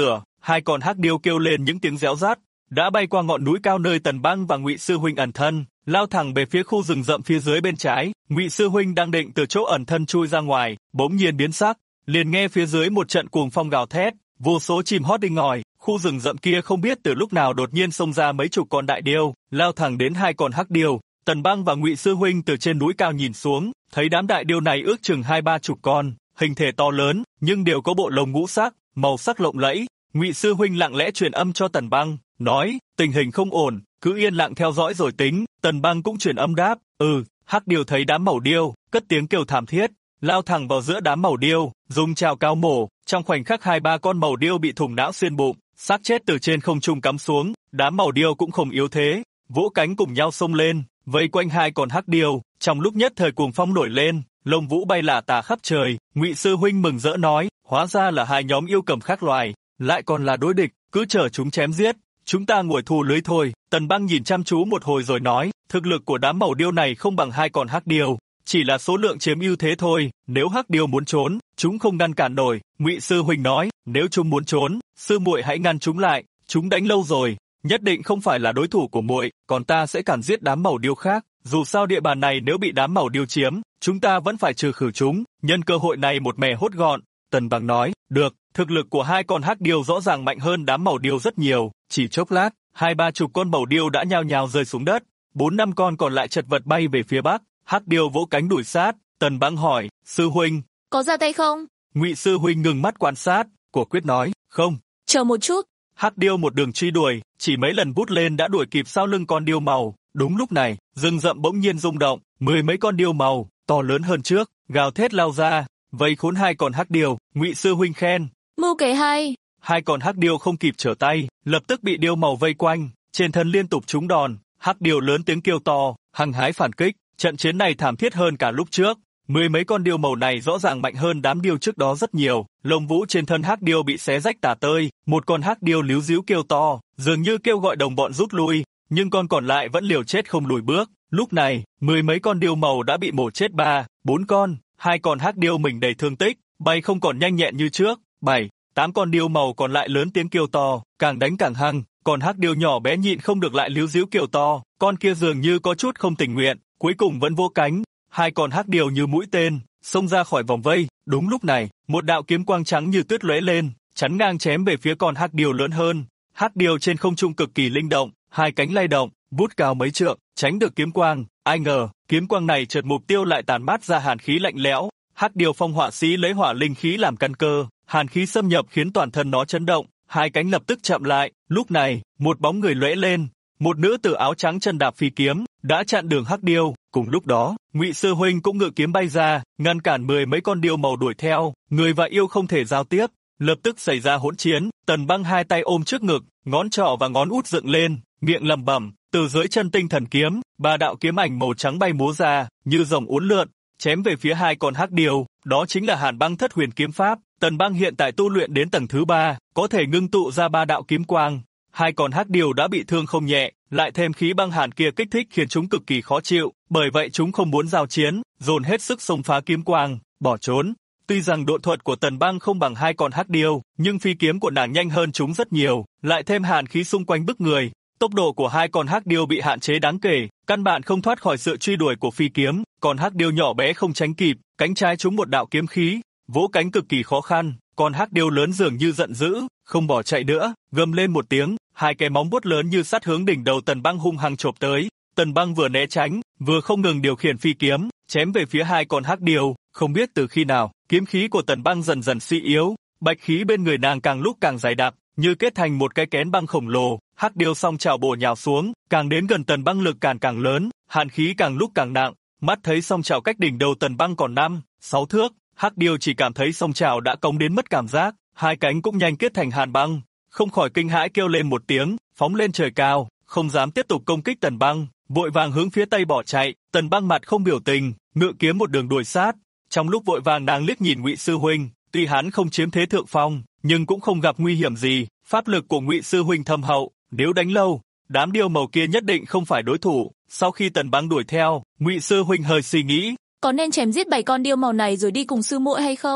Speaker 2: hai con hắc điêu kêu lên những tiếng réo rắt, đã bay qua ngọn núi cao nơi Tần Băng và Ngụy Sư huynh ẩn thân, lao thẳng về phía khu rừng rậm phía dưới bên trái. Ngụy Sư huynh đang định từ chỗ ẩn thân chui ra ngoài, bỗng nhiên biến sắc, liền nghe phía dưới một trận cuồng phong gào thét, vô số chim hót đinh ỏi. Khu rừng rậm kia không biết từ lúc nào đột nhiên xông ra mấy chục con đại điêu, lao thẳng đến hai con hắc điêu. Tần Băng và Ngụy Sư huynh từ trên núi cao nhìn xuống, thấy đám đại điêu này ước chừng 20-30 con, hình thể to lớn, nhưng đều có bộ lông ngũ sắc, màu sắc lộng lẫy. Ngụy Sư huynh lặng lẽ truyền âm cho Tần Băng, nói: tình hình không ổn, cứ yên lặng theo dõi rồi tính. Tần Băng cũng truyền âm đáp: hắc điêu thấy đám mẩu điêu, cất tiếng kêu thảm thiết, lao thẳng vào giữa đám mẩu điêu, dùng chảo cao mổ. Trong khoảnh khắc 2-3 con mẩu điêu bị thủng não xuyên bụng, xác chết từ trên không trung cắm xuống. Đám mẩu điêu cũng không yếu thế, vỗ cánh cùng nhau xông lên, vây quanh hai con hắc điêu. Trong lúc nhất thời cuồng phong nổi lên, lông vũ bay lả tả khắp trời. Ngụy Sư huynh mừng rỡ nói: hóa ra là hai nhóm yêu cầm khác loài, lại còn là đối địch, cứ chờ chúng chém giết, chúng ta ngồi thu lưới thôi. Tần Băng nhìn chăm chú một hồi rồi nói: thực lực của đám mẩu điêu này không bằng hai con hắc điêu, chỉ là số lượng chiếm ưu thế thôi. Nếu hắc điêu muốn trốn, chúng không ngăn cản nổi. Ngụy Sư huynh nói: nếu chúng muốn trốn, sư muội hãy ngăn chúng lại, chúng đánh lâu rồi, nhất định không phải là đối thủ của muội, còn ta sẽ càn giết đám mẩu điêu khác. Dù sao địa bàn này nếu bị đám mẩu điêu chiếm, chúng ta vẫn phải trừ khử chúng, nhân cơ hội này một mẻ hốt gọn. Tần Băng nói: được. Thực lực của hai con hắc điêu rõ ràng mạnh hơn đám mẩu điêu rất nhiều. Chỉ chốc lát, 20-30 con mẩu điêu đã nhao nhao rơi xuống đất, 4-5 con còn lại chật vật bay về phía bắc. Hắc điêu vỗ cánh đuổi sát. Tần Băng hỏi: sư huynh,
Speaker 3: có ra tay không?
Speaker 2: Ngụy Sư huynh ngừng mắt quan sát, quả quyết nói: không.
Speaker 3: Chờ một chút.
Speaker 2: Hắc điêu một đường truy đuổi, chỉ mấy lần vút lên đã đuổi kịp sau lưng con điêu màu. Đúng lúc này, rừng rậm bỗng nhiên rung động, 10 mấy con điêu màu to lớn hơn trước, gào thét lao ra, vây khốn hai con hắc điêu. Ngụy Sư huynh khen:
Speaker 3: mưu kế hay.
Speaker 2: Hai con hắc điêu không kịp trở tay, lập tức bị điêu màu vây quanh, trên thân liên tục trúng đòn. Hắc điêu lớn tiếng kêu to, hăng hái phản kích. Trận chiến này thảm thiết hơn cả lúc trước. 10 mấy con điêu màu này rõ ràng mạnh hơn đám điêu trước đó rất nhiều. Lông vũ trên thân hắc điêu bị xé rách tả tơi. Một con hắc điêu líu ríu kêu to, dường như kêu gọi đồng bọn rút lui, nhưng con còn lại vẫn liều chết không lùi bước. Lúc này, 10 mấy con điêu màu đã bị mổ chết 3-4 con. Hai con hắc điêu mình đầy thương tích, bay không còn nhanh nhẹn như trước. 7-8 con điêu màu còn lại lớn tiếng kêu to, càng đánh càng hăng. Còn hắc điêu nhỏ bé nhịn không được lại líu ríu kêu to, con kia dường như có chút không tình nguyện, cuối cùng vẫn vỗ cánh. Hai con hắc điêu như mũi tên xông ra khỏi vòng vây. Đúng lúc này, một đạo kiếm quang trắng như tuyết lóe lên, chắn ngang chém về phía con hắc điêu lớn hơn. Hắc điêu trên không trung cực kỳ linh động, hai cánh lay động, vút cao mấy trượng, tránh được kiếm quang. Ai ngờ, kiếm quang này chợt mục tiêu lại tản mát ra hàn khí lạnh lẽo. Hắc điêu phong họa sĩ lấy hỏa linh khí làm căn cơ, hàn khí xâm nhập khiến toàn thân nó chấn động, hai cánh lập tức chạm lại. Lúc này, một bóng người lóe lên, một nữ tử áo trắng chân đạp phi kiếm, đã chặn đường hắc điêu. Cùng lúc đó, Ngụy Sư huynh cũng ngự kiếm bay ra, ngăn cản 10 mấy con điêu màu đuổi theo. Người và yêu không thể giao tiếp, lập tức xảy ra hỗn chiến. Tần Băng hai tay ôm trước ngực, ngón trỏ và ngón út dựng lên, miệng lẩm bẩm. Từ dưới chân tinh thần kiếm, 3 đạo kiếm ảnh màu trắng bay múa ra, như rồng uốn lượn, chém về phía hai con hắc điêu. Đó chính là Hàn Băng Thất Huyền Kiếm Pháp. Tần Băng hiện tại tu luyện đến tầng thứ 3, có thể ngưng tụ ra 3 đạo kiếm quang. Hai con hắc điêu đã bị thương không nhẹ, lại thêm khí băng hàn kia kích thích khiến chúng cực kỳ khó chịu, bởi vậy chúng không muốn giao chiến, dồn hết sức xông phá kiếm quang, bỏ trốn. Tuy rằng độ thuật của Tần Băng không bằng hai con hắc điêu, nhưng phi kiếm của nàng nhanh hơn chúng rất nhiều, lại thêm hàn khí xung quanh bức người, tốc độ của hai con hắc điêu bị hạn chế đáng kể, căn bản không thoát khỏi sự truy đuổi của phi kiếm. Còn hắc điêu nhỏ bé không tránh kịp, cánh trái trúng một đạo kiếm khí, vỗ cánh cực kỳ khó khăn. Còn hắc điêu lớn dường như giận dữ, không bỏ chạy nữa, gầm lên một tiếng, hai cái móng vuốt lớn như sắt hướng đỉnh đầu Tần Băng hung hăng chộp tới. Tần Băng vừa né tránh, vừa không ngừng điều khiển phi kiếm, chém về phía hai con hắc điêu. Không biết từ khi nào, kiếm khí của Tần Băng dần dần suy yếu, bạch khí bên người nàng càng lúc càng dày đặc, như kết thành một cái kén băng khổng lồ. Hắc điêu song chảo bổ nhào xuống, càng đến gần Tần Băng lực càng lớn, hàn khí càng lúc càng nặng. Mắt thấy song chảo cách đỉnh đầu Tần Băng còn 5-6 thước, hắc điêu chỉ cảm thấy song chảo đã cong đến mất cảm giác, hai cánh cũng nhanh kết thành hàn băng, không khỏi kinh hãi kêu lên một tiếng, phóng lên trời cao, không dám tiếp tục công kích Tần Băng, vội vàng hướng phía tây bỏ chạy. Tần Băng mặt không biểu tình, ngự kiếm một đường đuổi sát. Trong lúc vội vàng nàng liếc nhìn Ngụy Sư huynh, tuy hắn không chiếm thế thượng phong, nhưng cũng không gặp nguy hiểm gì. Pháp lực của Ngụy Sư huynh thâm hậu, nếu đánh lâu, đám điêu màu kia nhất định không phải đối thủ. Sau khi Tần Băng đuổi theo, Ngụy Sư huynh hơi suy nghĩ,
Speaker 3: có nên chém giết 7 con điêu màu này rồi đi cùng sư muội hay không?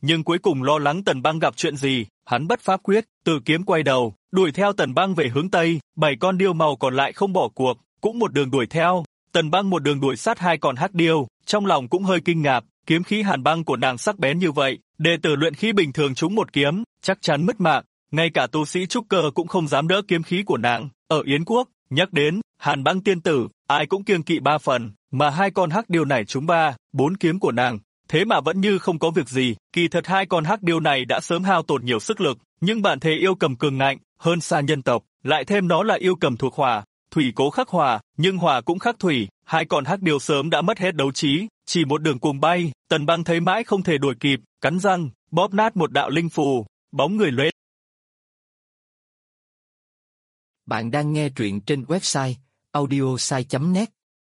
Speaker 2: nhưng cuối cùng lo lắng Tần Băng gặp chuyện gì, hắn bất pháp quyết, Tử kiếm quay đầu, đuổi theo Tần Băng về hướng tây, 7 con điêu màu còn lại không bỏ cuộc, cũng một đường đuổi theo. Tần Băng một đường đuổi sát 2 con hắc điêu, trong lòng cũng hơi kinh ngạc, kiếm khí hàn băng của nàng sắc bén như vậy, đệ tử luyện khí bình thường trúng một kiếm, chắc chắn mất mạng, ngay cả tu sĩ trúc cơ cũng không dám đỡ kiếm khí của nàng. Ở Yến Quốc, nhắc đến Hàn Băng tiên tử, ai cũng kiêng kỵ 3 phần, mà 2 con hắc điêu này trúng 3, 4 kiếm của nàng, thế mà vẫn như không có việc gì. Kỳ thật 2 con hắc điêu này đã sớm hao tổn nhiều sức lực, nhưng bản thể yêu cầm cường ngạnh hơn xa nhân tộc, lại thêm nó là yêu cầm thuộc hỏa, thủy cố khắc hỏa, nhưng hỏa cũng khắc thủy, 2 con hắc điêu sớm đã mất hết đấu trí, chỉ một đường cuồng bay. Tần Băng thấy mãi không thể đuổi kịp, cắn răng bóp nát một đạo linh phù, bóng người lóe.
Speaker 1: Bạn đang nghe truyện trên website audiosai.net.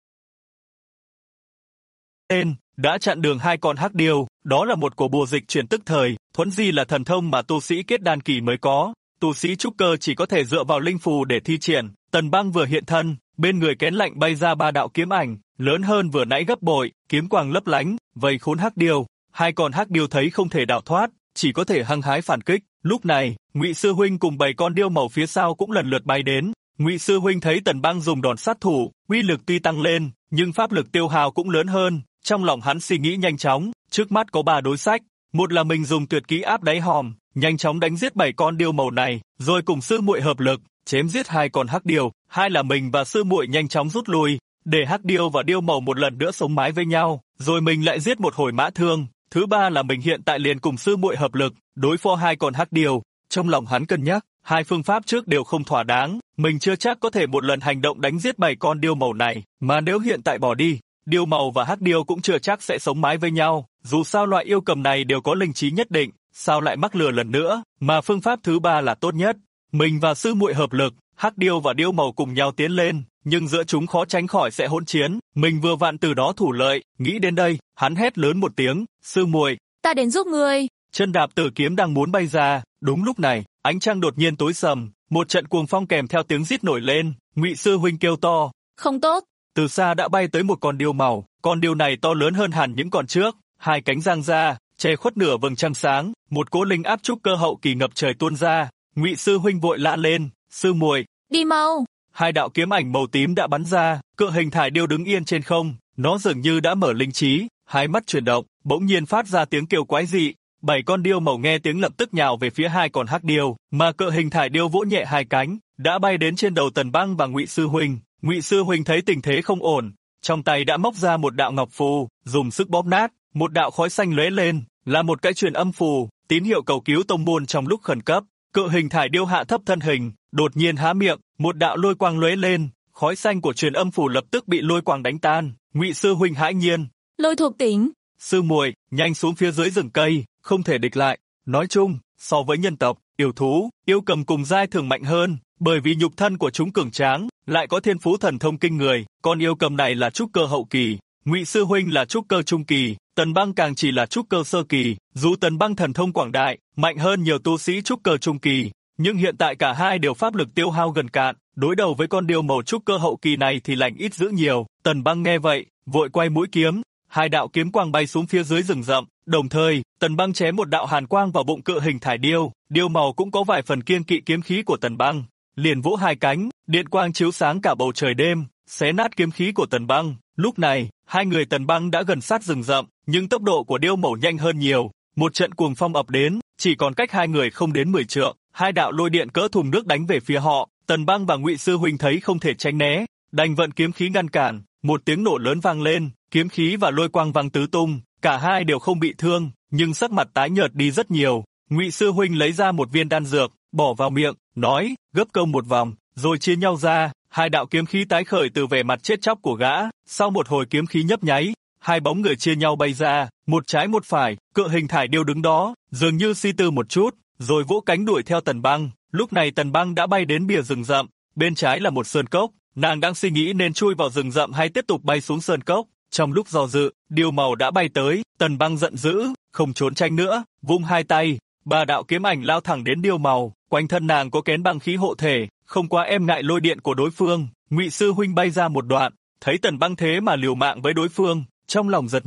Speaker 2: Tên đã chặn đường 2 con hắc điêu, đó là một cổ bùa dịch chuyển tức thời, thuẫn di là thần thông mà tu sĩ kết đan kỳ mới có, tu sĩ trúc cơ chỉ có thể dựa vào linh phù để thi triển. Tần Băng vừa hiện thân, bên người kén lạnh bay ra 3 đạo kiếm ảnh, lớn hơn vừa nãy gấp bội, kiếm quang lấp lánh, vây khốn hắc điêu. 2 con hắc điêu thấy không thể đào thoát, chỉ có thể hăng hái phản kích. Lúc này, Ngụy sư huynh cùng 7 con điêu màu phía sau cũng lần lượt bay đến. Ngụy sư huynh thấy Tần Băng dùng đòn sát thủ, uy lực tuy tăng lên, nhưng pháp lực tiêu hao cũng lớn hơn. Trong lòng hắn suy nghĩ nhanh chóng, trước mắt có 3 đối sách, một là mình dùng tuyệt kỹ áp đáy hòm, nhanh chóng đánh giết 7 con điêu màu này, rồi cùng sư muội hợp lực chém giết 2 con hắc điêu, hai là mình và sư muội nhanh chóng rút lui, để hắc điêu và điêu màu một lần nữa sống mái với nhau, rồi mình lại giết một hồi mã thương. Thứ ba là mình hiện tại liền cùng sư muội hợp lực đối phó 2 con hắc điêu. Trong lòng hắn cân nhắc, 2 phương pháp trước đều không thỏa đáng, mình chưa chắc có thể một lần hành động đánh giết 7 con điêu màu này, mà nếu hiện tại bỏ đi, điêu màu và hắc điêu cũng chưa chắc sẽ sống mái với nhau. Dù sao loại yêu cầm này đều có linh trí nhất định, sao lại mắc lừa lần nữa? Mà phương pháp thứ ba là tốt nhất. Mình và sư muội hợp lực, hắc điêu và điêu màu cùng nhau tiến lên, nhưng giữa chúng khó tránh khỏi sẽ hỗn chiến. Mình vừa vặn từ đó thủ lợi. Nghĩ đến đây, hắn hét lớn một tiếng, sư muội,
Speaker 3: ta đến giúp ngươi.
Speaker 2: Chân đạp Tử kiếm đang muốn bay ra. Đúng lúc này, ánh trăng đột nhiên tối sầm, một trận cuồng phong kèm theo tiếng rít nổi lên. Ngụy sư huynh kêu to,
Speaker 3: không tốt.
Speaker 2: Từ xa đã bay tới một con điêu màu, con điêu này to lớn hơn hẳn những con trước, 2 cánh giang ra, che khuất nửa vầng trăng sáng, một cỗ linh áp trúc cơ hậu kỳ ngập trời tuôn ra. Ngụy sư huynh vội la lên, sư muội,
Speaker 3: đi mau.
Speaker 2: 2 đạo kiếm ảnh màu tím đã bắn ra, cự hình thải điêu đứng yên trên không, nó dường như đã mở linh trí, 2 mắt chuyển động, bỗng nhiên phát ra tiếng kêu quái dị. 7 con điêu màu nghe tiếng lập tức nhào về phía 2 con hắc điêu, mà cự hình thải điêu vỗ nhẹ 2 cánh, đã bay đến trên đầu Tần Băng và Ngụy sư huynh. Ngụy sư huynh thấy tình thế không ổn, trong tay đã móc ra một đạo ngọc phù, dùng sức bóp nát, một đạo khói xanh lóe lên, là một cái truyền âm phù, tín hiệu cầu cứu tông môn trong lúc khẩn cấp. Cự hình thải điêu hạ thấp thân hình, đột nhiên há miệng, một đạo lôi quang lóe lên, khói xanh của truyền âm phù lập tức bị lôi quang đánh tan. Ngụy sư huynh hãi nhiên,
Speaker 3: lôi thuộc tính.
Speaker 2: Sư muội, nhanh xuống phía dưới rừng cây, không thể địch lại. Nói chung, so với nhân tộc, yêu thú, yêu cầm cùng giai thường mạnh hơn, bởi vì nhục thân của chúng cường tráng, lại có thiên phú thần thông kinh người. Con yêu cầm này là trúc cơ hậu kỳ, Ngụy sư huynh là trúc cơ trung kỳ, Tần Băng càng chỉ là trúc cơ sơ kỳ. Dù Tần Băng thần thông quảng đại, mạnh hơn nhiều tu sĩ trúc cơ trung kỳ, nhưng hiện tại cả hai đều pháp lực tiêu hao gần cạn, đối đầu với con điêu màu trúc cơ hậu kỳ này thì lành ít dữ nhiều. Tần Băng nghe vậy, vội quay mũi kiếm, 2 đạo kiếm quang bay xuống phía dưới rừng rậm, đồng thời, Tần Băng chém một đạo hàn quang vào bụng cự hình thải điêu, điêu màu cũng có vài phần kiêng kỵ kiếm khí của Tần Băng, liền vỗ 2 cánh, điện quang chiếu sáng cả bầu trời đêm, xé nát kiếm khí của Tần Băng. Lúc này, 2 người Tần Băng đã gần sát rừng rậm, nhưng tốc độ của điêu màu nhanh hơn nhiều, một trận cuồng phong ập đến, chỉ còn cách 2 người không đến 10 trượng, 2 đạo lôi điện cỡ thùng nước đánh về phía họ. Tần Băng và Ngụy sư huynh thấy không thể tránh né, đành vận kiếm khí ngăn cản. Một tiếng nổ lớn vang lên, kiếm khí và lôi quang văng tứ tung, cả hai đều không bị thương, nhưng sắc mặt tái nhợt đi rất nhiều. Ngụy sư huynh lấy ra một viên đan dược, bỏ vào miệng, nói, gấp công một vòng, rồi chia nhau ra. 2 đạo kiếm khí tái khởi từ vẻ mặt chết chóc của gã. Sau một hồi kiếm khí nhấp nháy, 2 bóng người chia nhau bay ra, một trái một phải. Cự hình thải điêu đứng đó, dường như suy tư một chút, rồi vỗ cánh đuổi theo Tần Băng. Lúc này Tần Băng đã bay đến bìa rừng rậm, bên trái là một sơn cốc, nàng đang suy nghĩ nên chui vào rừng rậm hay tiếp tục bay xuống sơn cốc. Trong lúc do dự, điêu màu đã bay tới, Tần Băng giận dữ, không trốn tranh nữa, vung 2 tay, 3 đạo kiếm ảnh lao thẳng đến điêu màu, quanh thân nàng có kén băng khí hộ thể, không quá em ngại lôi điện của đối phương. Ngụy sư huynh bay ra một đoạn, thấy Tần Băng thế mà liều mạng với đối phương, trong lòng giật mình,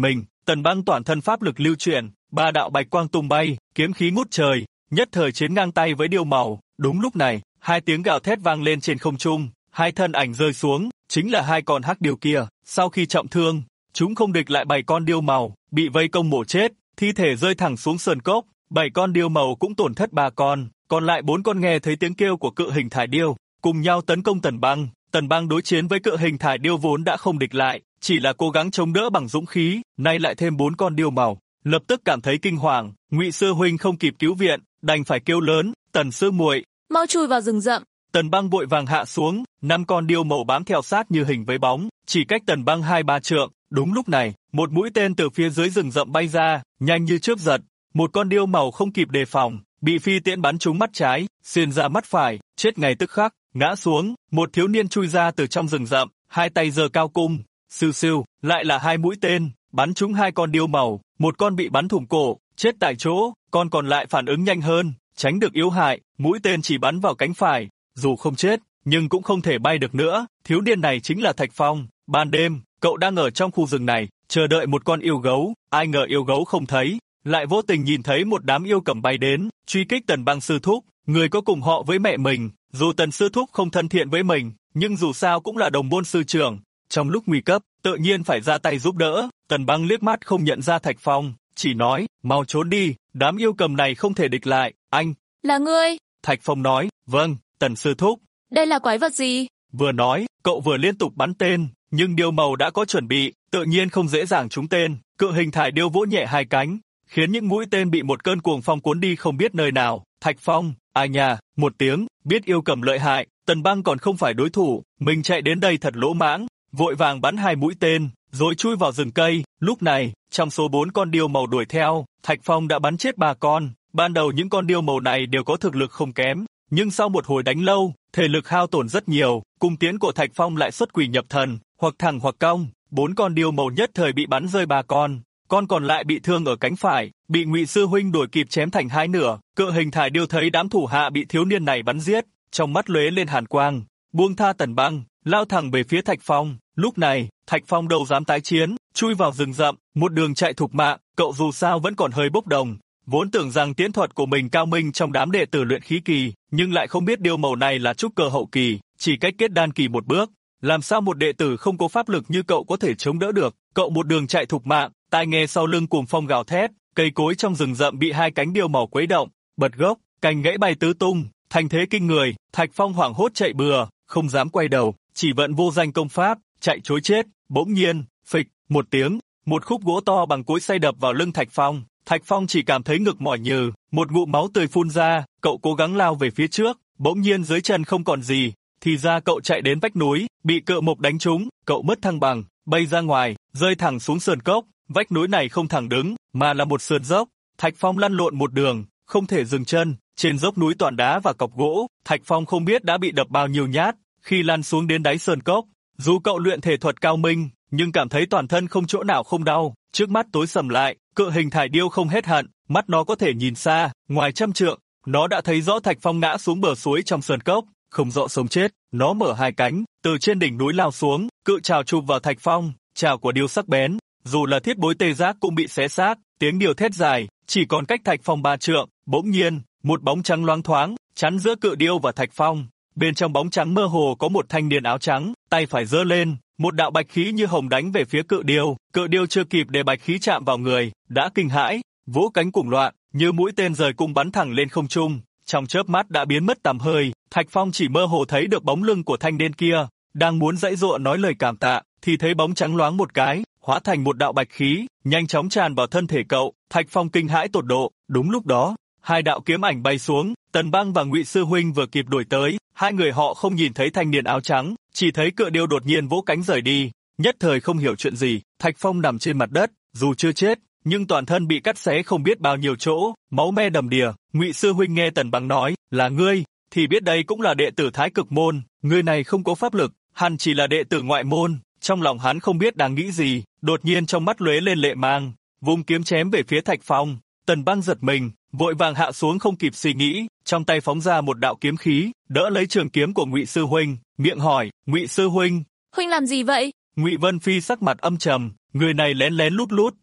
Speaker 2: Tần Băng toàn thân pháp lực lưu chuyển, ba đạo bạch quang tung bay, kiếm khí ngút trời, nhất thời chiến ngang tay với Điêu Màu. Đúng lúc này, hai tiếng gào thét vang lên trên không trung, hai thân ảnh rơi xuống, chính là hai con hắc điêu kia. Sau khi trọng thương, chúng không địch lại 7 con Điêu Màu, bị vây công mổ chết, thi thể rơi thẳng xuống sơn cốc. 7 con Điêu Màu cũng tổn thất 3 con, còn lại 4 con nghe thấy tiếng kêu của cự hình thải điêu, cùng nhau tấn công Tần Băng. Tần Băng đối chiến với cự hình thải điêu vốn đã không địch lại, chỉ là cố gắng chống đỡ bằng dũng khí, nay lại thêm 4 con Điêu Màu, lập tức cảm thấy kinh hoàng. Ngụy sư huynh không kịp cứu viện, đành phải kêu lớn, Tần sư muội,
Speaker 3: mau chui vào rừng rậm.
Speaker 2: Tần Băng vội vàng hạ xuống, 5 con Điêu Màu bám theo sát như hình với bóng, chỉ cách Tần Băng 2-3 trượng. Đúng lúc này, một mũi tên từ phía dưới rừng rậm bay ra, nhanh như chớp giật. Một con Điêu Màu không kịp đề phòng, bị phi tiễn bắn trúng mắt trái, xuyên ra mắt phải, chết ngay tức khắc, ngã xuống. Một thiếu niên chui ra từ trong rừng rậm, hai tay giơ cao cung, sưu sưu, lại là 2 mũi tên, bắn trúng 2 con Điêu Màu, một con bị bắn thủng cổ, chết tại chỗ, con còn lại phản ứng nhanh hơn, tránh được yếu hại, mũi tên chỉ bắn vào cánh phải, dù không chết, nhưng cũng không thể bay được nữa. Thiếu niên này chính là Thạch Phong. Ban đêm, cậu đang ở trong khu rừng này, chờ đợi một con yêu gấu, ai ngờ yêu gấu không thấy, lại vô tình nhìn thấy một đám yêu cầm bay đến, truy kích Tần Băng sư thúc, người có cùng họ với mẹ mình. Dù Tần sư thúc không thân thiện với mình, nhưng dù sao cũng là đồng môn sư trưởng, trong lúc nguy cấp, tự nhiên phải ra tay giúp đỡ. Tần Băng liếc mắt không nhận ra Thạch Phong, chỉ nói, mau trốn đi, đám yêu cầm này không thể địch lại. Anh,
Speaker 3: là ngươi?
Speaker 2: Thạch Phong nói, vâng, Tần sư thúc.
Speaker 3: Đây là quái vật gì?
Speaker 2: Vừa nói, cậu vừa liên tục bắn tên, nhưng Điêu Màu đã có chuẩn bị, tự nhiên không dễ dàng trúng tên. Cự hình thải điêu vỗ nhẹ hai cánh, khiến những mũi tên bị một cơn cuồng phong cuốn đi không biết nơi nào. Thạch Phong, ai nhà, một tiếng, biết yêu cầm lợi hại, Tần Băng còn không phải đối thủ, mình chạy đến đây thật lỗ mãng, vội vàng bắn 2 mũi tên, rồi chui vào rừng cây. Lúc này, trong số 4 con Điêu Màu đuổi theo, Thạch Phong đã bắn chết 3 con. Ban đầu những con Điêu Màu này đều có thực lực không kém, nhưng sau một hồi đánh lâu, thể lực hao tổn rất nhiều, cung tiễn của Thạch Phong lại xuất quỷ nhập thần, hoặc thẳng hoặc cong. 4 con Điêu Màu nhất thời bị bắn rơi 3 con còn lại bị thương ở cánh phải, bị Ngụy sư huynh đuổi kịp chém thành 2 nửa. Cự hình thải điêu thấy đám thủ hạ bị thiếu niên này bắn giết, trong mắt lóe lên hàn quang, buông tha Tần Băng, lao thẳng về phía Thạch Phong. Lúc này, Thạch Phong đâu dám tái chiến, chui vào rừng rậm, một đường chạy thục mạng. Cậu dù sao vẫn còn hơi bốc đồng, vốn tưởng rằng tiễn thuật của mình cao minh trong đám đệ tử luyện khí kỳ, nhưng lại không biết Điêu Màu này là trúc cơ hậu kỳ, chỉ cách kết đan kỳ một bước. Làm sao một đệ tử không có pháp lực như cậu có thể chống đỡ được? Cậu một đường chạy thục mạng, tai nghe sau lưng cuồng phong gào thét, cây cối trong rừng rậm bị 2 cánh Điêu Màu quấy động, bật gốc, cành gãy bay tứ tung, thành thế kinh người. Thạch Phong hoảng hốt chạy bừa, không dám quay đầu, chỉ vận vô danh công pháp, chạy trối chết. Bỗng nhiên, phịch, một tiếng, một khúc gỗ to bằng cối xay đập vào lưng Thạch Phong. Thạch Phong chỉ cảm thấy ngực mỏi nhừ, một ngụm máu tươi phun ra. Cậu cố gắng lao về phía trước, bỗng nhiên dưới chân không còn gì, thì ra cậu chạy đến vách núi, bị cự mộc đánh trúng, cậu mất thăng bằng, bay ra ngoài, rơi thẳng xuống sườn cốc. Vách núi này không thẳng đứng, mà là một sườn dốc. Thạch Phong lăn lộn một đường, không thể dừng chân. Trên dốc núi toàn đá và cọc gỗ, Thạch Phong không biết đã bị đập bao nhiêu nhát. Khi lăn xuống đến đáy sườn cốc, dù cậu luyện thể thuật cao minh, nhưng cảm thấy toàn thân không chỗ nào không đau. Trước mắt tối sầm lại, cự hình thải điêu không hết hận, mắt nó có thể nhìn xa, ngoài trăm trượng, nó đã thấy rõ Thạch Phong ngã xuống bờ suối trong sườn cốc, không rõ sống chết. Nó mở 2 cánh, từ trên đỉnh núi lao xuống, cự trào chụp vào Thạch Phong. Trào của điêu sắc bén, dù là thiết bối tê giác cũng bị xé xác. Tiếng điêu thét dài, chỉ còn cách Thạch Phong 3 trượng. Bỗng nhiên, một bóng trắng loáng thoáng chắn giữa cự điêu và Thạch Phong. Bên trong bóng trắng mơ hồ có một thanh niên áo trắng, tay phải giơ lên, một đạo bạch khí như hồng đánh về phía cự điêu. Cự điêu chưa kịp để bạch khí chạm vào người, đã kinh hãi, vỗ cánh cuồng loạn, như mũi tên rời cung bắn thẳng lên không trung. Trong chớp mắt đã biến mất tầm hơi. Thạch Phong chỉ mơ hồ thấy được bóng lưng của thanh niên kia, đang muốn giãy giụa nói lời cảm tạ, thì thấy bóng trắng loáng một cái, hóa thành một đạo bạch khí, nhanh chóng tràn vào thân thể cậu. Thạch Phong kinh hãi tột độ. Đúng lúc đó, 2 đạo kiếm ảnh bay xuống, Tần Băng và Ngụy sư huynh vừa kịp đuổi tới. 2 người họ không nhìn thấy thanh niên áo trắng, chỉ thấy cự điêu đột nhiên vỗ cánh rời đi. Nhất thời không hiểu chuyện gì, Thạch Phong nằm trên mặt đất, dù chưa chết, nhưng toàn thân bị cắt xé không biết bao nhiêu chỗ, máu me đầm đìa. Ngụy sư huynh nghe Tần Băng nói, là ngươi, thì biết đây cũng là đệ tử Thái Cực môn. Người này không có pháp lực, hẳn chỉ là đệ tử ngoại môn. Trong lòng hắn không biết đang nghĩ gì, đột nhiên trong mắt lóe lên lệ mang, vung kiếm chém về phía Thạch Phong. Tần Băng giật mình, vội vàng hạ xuống không kịp suy nghĩ, trong tay phóng ra một đạo kiếm khí, đỡ lấy trường kiếm của Ngụy sư huynh, miệng hỏi, Ngụy sư huynh,
Speaker 3: huynh làm gì vậy?
Speaker 2: Ngụy Vân Phi sắc mặt âm trầm, người này lén lén lút lút,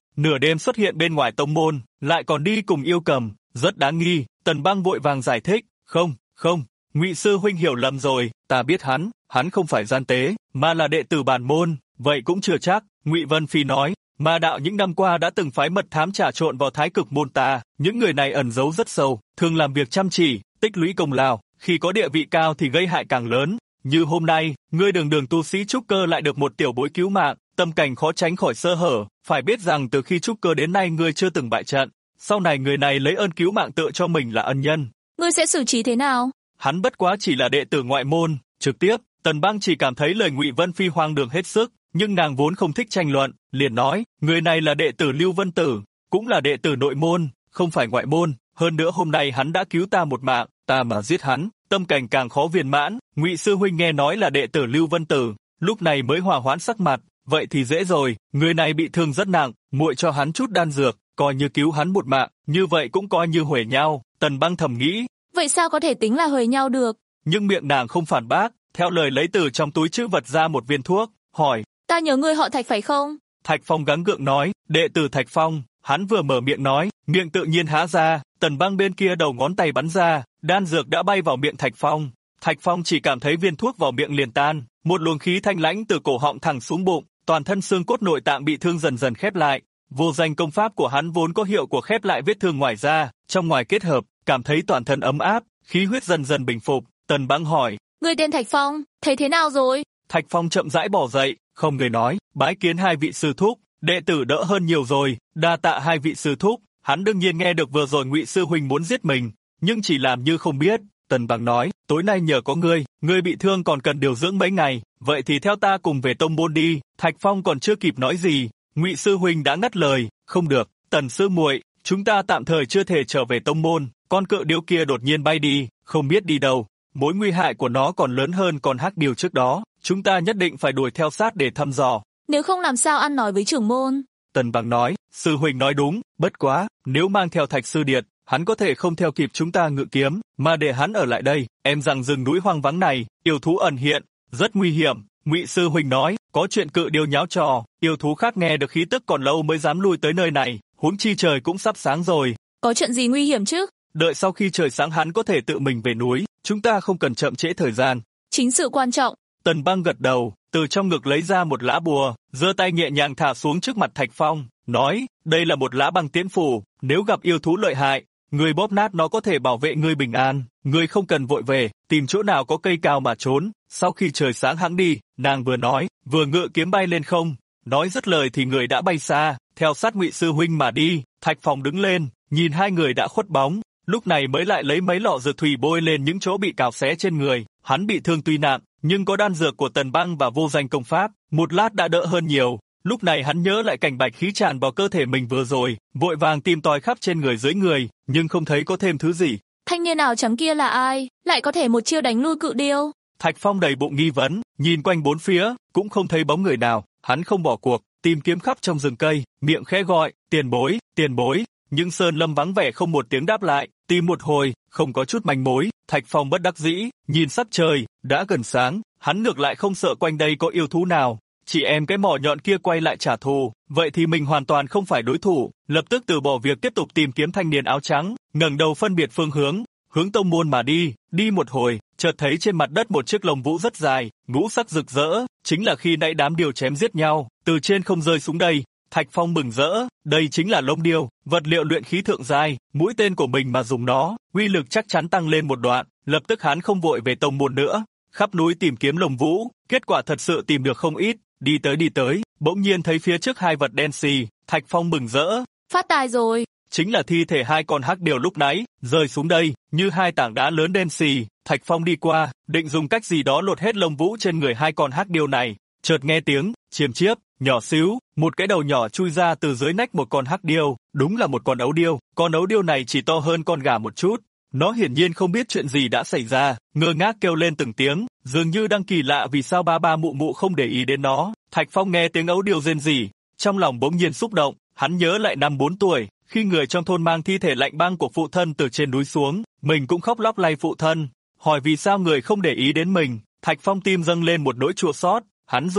Speaker 2: nửa đêm xuất hiện bên ngoài tông môn, lại còn đi cùng yêu cầm, rất đáng nghi. Tần Băng vội vàng giải thích, không, Ngụy sư huynh hiểu lầm rồi, ta biết hắn không phải gian tế, mà là đệ tử bản môn, vậy cũng chưa chắc. Ngụy Vân Phi nói, Ma đạo những năm qua đã từng phái mật thám trà trộn vào Thái Cực môn ta, những người này ẩn giấu rất sâu, thường làm việc chăm chỉ, tích lũy công lao, khi có địa vị cao thì gây hại càng lớn. Như hôm nay, ngươi đường tu sĩ trúc cơ lại được một tiểu bối cứu mạng, tâm cảnh khó tránh khỏi sơ hở, phải biết rằng từ khi trúc cơ đến nay ngươi chưa từng bại trận, sau này người này lấy ơn cứu mạng tự cho mình là ân nhân.
Speaker 3: Ngươi sẽ xử trí thế nào?
Speaker 2: Hắn bất quá chỉ là đệ tử ngoại môn, trực tiếp, Tần Băng chỉ cảm thấy lời Ngụy Vân Phi hoang đường hết sức, nhưng nàng vốn không thích tranh luận, liền nói, người này là đệ tử Lưu Vân Tử, cũng là đệ tử nội môn, không phải ngoại môn, hơn nữa hôm nay hắn đã cứu ta một mạng, ta mà giết hắn, tâm cảnh càng khó viên mãn. Ngụy sư huynh nghe nói là đệ tử Lưu Vân Tử, lúc này mới hòa hoãn sắc mặt, vậy thì dễ rồi, người này bị thương rất nặng, muội cho hắn chút đan dược, coi như cứu hắn một mạng, như vậy cũng coi như huề nhau. Tần Băng thầm nghĩ,
Speaker 3: vậy sao có thể tính là huề nhau được?
Speaker 2: Nhưng miệng nàng không phản bác, theo lời lấy từ trong túi trữ vật ra một viên thuốc, hỏi,
Speaker 3: ta nhớ ngươi họ Thạch phải không?
Speaker 2: Thạch Phong gắng gượng nói, đệ tử Thạch Phong. Hắn vừa mở miệng nói, miệng tự nhiên há ra, Tần Băng bên kia đầu ngón tay bắn ra, đan dược đã bay vào miệng Thạch Phong. Thạch Phong chỉ cảm thấy viên thuốc vào miệng liền tan, một luồng khí thanh lãnh từ cổ họng thẳng xuống bụng, toàn thân xương cốt nội tạng bị thương dần dần khép lại. Vô danh công pháp của hắn vốn có hiệu của khép lại vết thương ngoài da, trong ngoài kết hợp, cảm thấy toàn thân ấm áp, khí huyết dần dần bình phục. Tần Băng hỏi,
Speaker 3: ngươi tên Thạch Phong, thấy thế nào rồi?
Speaker 2: Thạch Phong chậm rãi bỏ dậy, không người nói, bái kiến hai vị sư thúc, đệ tử đỡ hơn nhiều rồi, đa tạ hai vị sư thúc. Hắn đương nhiên nghe được vừa rồi Ngụy sư huynh muốn giết mình, nhưng chỉ làm như không biết. Tần Băng nói, tối nay nhờ có ngươi bị thương còn cần điều dưỡng mấy ngày, vậy thì theo ta cùng về tông môn đi. Thạch Phong còn chưa kịp nói gì, Ngụy sư huynh đã ngắt lời, không được, Tần sư muội, chúng ta tạm thời chưa thể trở về tông môn, con cự điểu kia đột nhiên bay đi, không biết đi đâu, mối nguy hại của nó còn lớn hơn con hắc điểu trước đó, chúng ta nhất định phải đuổi theo sát để thăm dò.
Speaker 3: Nếu không làm sao ăn nói với trưởng môn?
Speaker 2: Tần Băng nói, sư huynh nói đúng, bất quá, nếu mang theo Thạch sư điệt, hắn có thể không theo kịp chúng ta ngự kiếm, mà để hắn ở lại đây, em rằng rừng núi hoang vắng này, yêu thú ẩn hiện, rất nguy hiểm. Ngụy sư huynh nói, có chuyện cự điểu nháo trò, yêu thú khác nghe được khí tức còn lâu mới dám lui tới nơi này, huống chi trời cũng sắp sáng rồi.
Speaker 3: Có chuyện gì nguy hiểm chứ?
Speaker 2: Đợi sau khi trời sáng hắn có thể tự mình về núi, chúng ta không cần chậm trễ thời gian.
Speaker 3: Chính sự quan trọng.
Speaker 2: Tần Băng gật đầu, từ trong ngực lấy ra một lá bùa, giơ tay nhẹ nhàng thả xuống trước mặt Thạch Phong, nói, đây là một lá băng tiễn phù, nếu gặp yêu thú lợi hại, ngươi bóp nát nó có thể bảo vệ ngươi bình an, ngươi không cần vội về, tìm chỗ nào có cây cao mà trốn, sau khi trời sáng hãng đi. Nàng vừa nói, vừa ngự kiếm bay lên không, nói dứt lời thì người đã bay xa, theo sát Ngụy sư huynh mà đi. Thạch Phong đứng lên, nhìn hai người đã khuất bóng, lúc này mới lại lấy mấy lọ dược thủy bôi lên những chỗ bị cào xé trên người. Hắn bị thương tuy nặng, nhưng có đan dược của Tần Băng và vô danh công pháp, một lát đã đỡ hơn nhiều. Lúc này hắn nhớ lại cảnh bạch khí tràn vào cơ thể mình vừa rồi, vội vàng tìm tòi khắp trên người dưới người, nhưng không thấy có thêm thứ gì.
Speaker 3: Thanh niên áo trắng kia là ai, lại có thể một chiêu đánh lui cự điểu?
Speaker 2: Thạch Phong đầy bụng nghi vấn, nhìn quanh bốn phía, cũng không thấy bóng người nào. Hắn không bỏ cuộc, tìm kiếm khắp trong rừng cây, miệng khẽ gọi, tiền bối, nhưng sơn lâm vắng vẻ không một tiếng đáp lại. Tìm một hồi, không có chút manh mối. Thạch Phong bất đắc dĩ, nhìn sắc trời, đã gần sáng, hắn ngược lại không sợ quanh đây có yêu thú nào. Chị em cái mỏ nhọn kia quay lại trả thù, vậy thì mình hoàn toàn không phải đối thủ. Lập tức từ bỏ việc tiếp tục tìm kiếm thanh niên áo trắng, ngẩng đầu phân biệt phương hướng, hướng tông môn mà đi. Đi một hồi, chợt thấy trên mặt đất một chiếc lồng vũ rất dài, ngũ sắc rực rỡ, chính là khi nãy đám điểu chém giết nhau, từ trên không rơi xuống đây. Thạch Phong mừng rỡ, đây chính là lông điêu, vật liệu luyện khí thượng giai, mũi tên của mình mà dùng nó, uy lực chắc chắn tăng lên một đoạn. Lập tức hắn không vội về tông môn nữa, khắp núi tìm kiếm lồng vũ, kết quả thật sự tìm được không ít. Đi tới, bỗng nhiên thấy phía trước hai vật đen xì, Thạch Phong mừng rỡ.
Speaker 3: Phát tài rồi.
Speaker 2: Chính là thi thể hai con hắc điểu lúc nãy, rơi xuống đây, như hai tảng đá lớn đen xì. Thạch Phong đi qua, định dùng cách gì đó lột hết lông vũ trên người hai con hắc điểu này, chợt nghe tiếng chiêm chiếp, nhỏ xíu, một cái đầu nhỏ chui ra từ dưới nách một con hắc điểu, đúng là một con ấu điểu. Con ấu điểu này chỉ to hơn con gà một chút. Nó hiển nhiên không biết chuyện gì đã xảy ra, ngơ ngác kêu lên từng tiếng, dường như đang kỳ lạ vì sao ba mụ mụ không để ý đến nó. Thạch Phong nghe tiếng ấu điểu rên rỉ, trong lòng bỗng nhiên xúc động, hắn nhớ lại năm 4 tuổi, khi người trong thôn mang thi thể lạnh băng của phụ thân từ trên núi xuống, mình cũng khóc lóc lay phụ thân, hỏi vì sao người không để ý đến mình. Thạch Phong tim dâng lên một nỗi chua xót, hắn dụi mắt,